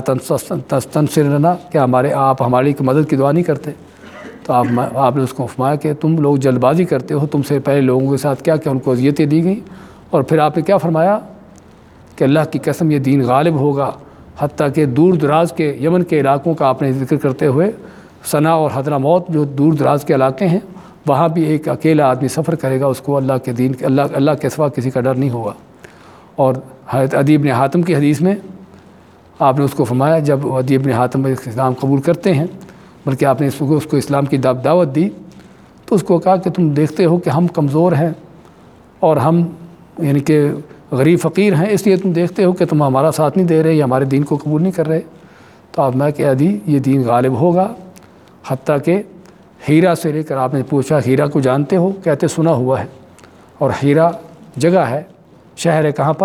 تنصرنا، کیا آپ ہماری مدد کی دعا نہیں کرتے؟ تو آپ نے اس کو فرمایا کہ تم لوگ جلد بازی کرتے ہو، تم سے پہلے لوگوں کے ساتھ کیا ان کو اذیتیں دی گئیں، اور پھر آپ نے کیا فرمایا کہ اللہ کی قسم یہ دین غالب ہوگا، حتیٰ کہ دور دراز کے یمن کے علاقوں کا آپ نے ذکر کرتے ہوئے صنعا اور حضرموت جو دور دراز کے علاقے ہیں وہاں بھی ایک اکیلا آدمی سفر کرے گا، اس کو اللہ کے دین اللہ کے سوا کسی کا ڈر نہیں ہوگا۔ اور حضرت عدی بن حاتم کی حدیث میں آپ نے اس کو فرمایا، جب عدی بن حاتم اسلام قبول کرتے ہیں بلکہ آپ نے اس کو اسلام کی دعوت دی تو اس کو کہا کہ تم دیکھتے ہو کہ ہم کمزور ہیں اور ہم یعنی کہ غریب فقیر ہیں، اس لیے تم دیکھتے ہو کہ تم ہمارا ساتھ نہیں دے رہے یا ہمارے دین کو قبول نہیں کر رہے۔ تو آپ میں کہ عدی یہ دین غالب ہوگا، حتیٰ کہ ہیرا سے لے کر، آپ نے پوچھا ہیرا کو جانتے ہو؟ کہتے سنا ہوا ہے، اور ہیرا جگہ ہے، شہر ہے کہاں پر؟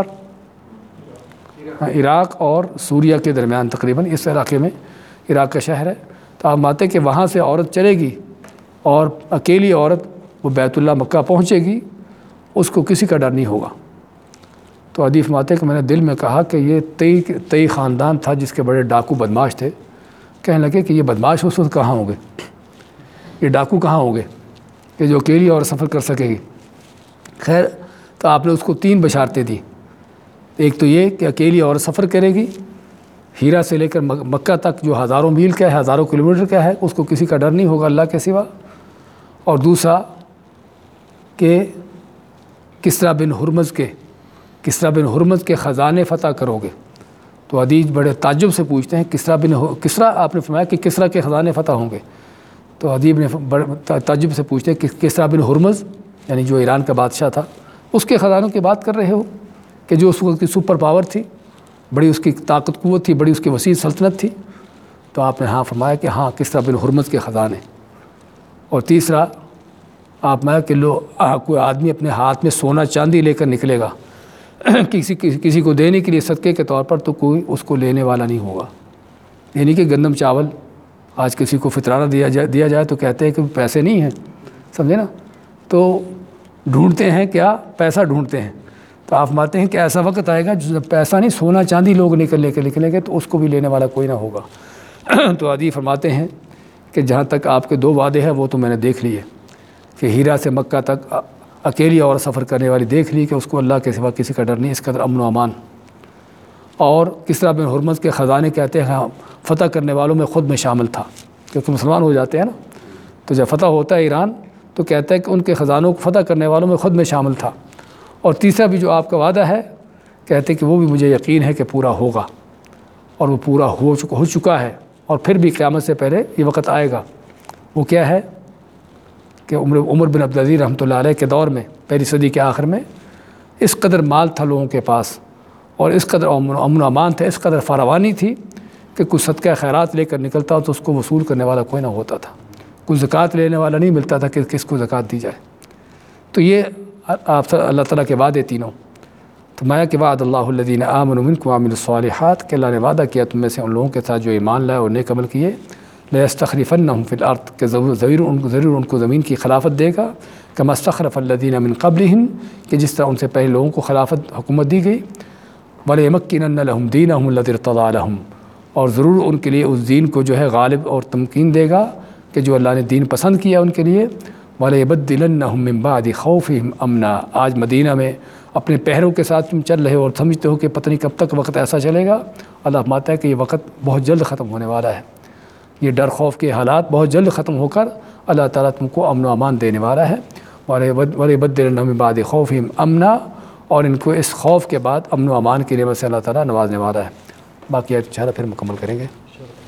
عراق اور سوریہ کے درمیان، تقریباً اس علاقے میں عراق کا شہر ہے۔ تو آپ مانتے کہ وہاں سے عورت چلے گی اور اکیلی عورت وہ بیت اللہ مکہ پہنچے گی، اس کو کسی کا ڈر نہیں ہوگا۔ تو عدی فرماتے کہ میں نے دل میں کہا کہ یہ تئی خاندان تھا جس کے بڑے ڈاکو بدماش تھے، کہنے لگے کہ یہ بدماش اس وقت کہاں ہوں گے، یہ ڈاکو کہاں ہوں گے کہ جو اکیلی اور سفر کر سکے گی۔ خیر، تو آپ نے اس کو 3 بشارتیں دی، ایک تو یہ کہ اکیلی اور سفر کرے گی، ہیرا سے لے کر مکہ تک جو ہزاروں میل کا ہے، ہزاروں کلومیٹر کا ہے، اس کو کسی کا ڈر نہیں ہوگا اللہ کے سوا، اور دوسرا کہ کسریٰ بن ہرمز کے خزانے فتح کرو گے۔ تو عدی بڑے تعجب سے پوچھتے ہیں کسریٰ آپ نے فرمایا کہ کسریٰ کے خزانے فتح ہوں گے، تو ادیب نے تعجب سے پوچھتے ہیں کہ کسریٰ بن ہرمز یعنی جو ایران کا بادشاہ تھا اس کے خزانوں کی بات کر رہے ہو کہ جو اس وقت کی سپر پاور تھی، بڑی اس کی طاقت قوت تھی، بڑی اس کی وسیع سلطنت تھی؟ تو آپ نے ہاں فرمایا کہ ہاں کسریٰ بن ہرمز کے خزانے۔ اور تیسرا آپ میں کہ کوئی آدمی اپنے ہاتھ میں سونا چاندی لے کر نکلے گا کسی کو دینے کے لیے صدقے کے طور پر، تو کوئی اس کو لینے والا نہیں ہوگا، یعنی کہ گندم چاول آج کسی کو فطرانہ دیا جائے تو کہتے ہیں کہ پیسے نہیں ہیں، سمجھے نا، تو ڈھونڈتے ہیں کیا؟ پیسہ ڈھونڈتے ہیں۔ تو آپ فرماتے ہیں کہ ایسا وقت آئے گا جب پیسہ نہیں، سونا چاندی لوگ نکلیں گے تو اس کو بھی لینے والا کوئی نہ ہوگا۔ تو عدی فرماتے ہیں کہ جہاں تک آپ کے 2 وعدے ہیں وہ تو میں نے دیکھ لیے، کہ ہیرا سے مکہ تک اکیلی اور سفر کرنے والی دیکھ لی کہ اس کو اللہ کے سوا کسی کا ڈر نہیں، اس قدر امن و امان۔ اور کسریٰ بن ہرمز کے خزانے کہتے ہیں فتح کرنے والوں میں خود میں شامل تھا، کیونکہ مسلمان ہو جاتے ہیں نا، تو جب فتح ہوتا ہے ایران تو کہتا ہے کہ ان کے خزانوں کو فتح کرنے والوں میں خود میں شامل تھا۔ اور تیسرا بھی جو آپ کا وعدہ ہے کہتے کہ وہ بھی مجھے یقین ہے کہ پورا ہوگا، اور وہ پورا ہو چکا ہے، اور پھر بھی قیامت سے پہلے یہ وقت آئے گا۔ وہ کیا ہے کہ عمر بن عبدالعزیز رحمۃ اللہ علیہ کے دور میں، 1 صدی کے آخر میں، اس قدر مال تھا لوگوں کے پاس، اور اس قدر امن و امان تھا، اس قدر فراوانی تھی کہ کچھ صدقہ خیرات لے کر نکلتا تو اس کو وصول کرنے والا کوئی نہ ہوتا تھا، کوئی زکوٰۃ لینے والا نہیں ملتا تھا کہ کس کو زکوٰۃ دی جائے۔ تو یہ آپ اللہ تعالیٰ کے وعدے تینوں، تو مایا کہ وعد اللہ الذین آمنوا منکم وعملوا الصالحات، کہ اللہ نے وعدہ کیا تم میں سے ان لوگوں کے ساتھ جو ایمان لائے اور نیک عمل کیے، لَيَسْتَخْلِفَنَّهُمْ فِي الْأَرْضِ، کہ ضرور ان کو زمین کی خلافت دے گا، كَمَا اسْتَخْلَفَ الَّذِينَ مِن قَبْلِهِمْ، کہ جس طرح ان سے پہلے لوگوں کو خلافت حکومت دی گئی، وَلَيُمَكِّنَنَّ لَهُمْ دِينَهُمُ الَّذِي ارْتَضَىٰ لَهُمْ، اور ضرور ان کے لیے اس دین کو جو ہے غالب اور تمکین دے گا کہ جو اللہ نے دین پسند کیا ان کے لیے، وَلَيُبَدِّلَنَّهُم مِّن بَعْدِ خَوْفِهِمْ أَمْنًا، آج مدینہ میں اپنے پہروں کے ساتھ تم چل رہے ہو اور سمجھتے ہو کہ پتہ نہیں کب تک وقت ایسا چلے گا، اللہ فرماتا ہے کہ یہ وقت بہت جلد ختم ہونے والا ہے، یہ ڈر خوف کے حالات بہت جلد ختم ہو کر اللہ تعالیٰ تم کو امن و امان دینے والا ہے۔ وَلَيُبَدِّلَنَّهُم مِّن بَعْدِ خَوْفِهِمْ أَمْنًا، اور ان کو اس خوف کے بعد امن و امان کی نعمت سے اللہ تعالیٰ نوازنے والا ہے۔ باقی انشاءاللہ پھر مکمل کریں گے۔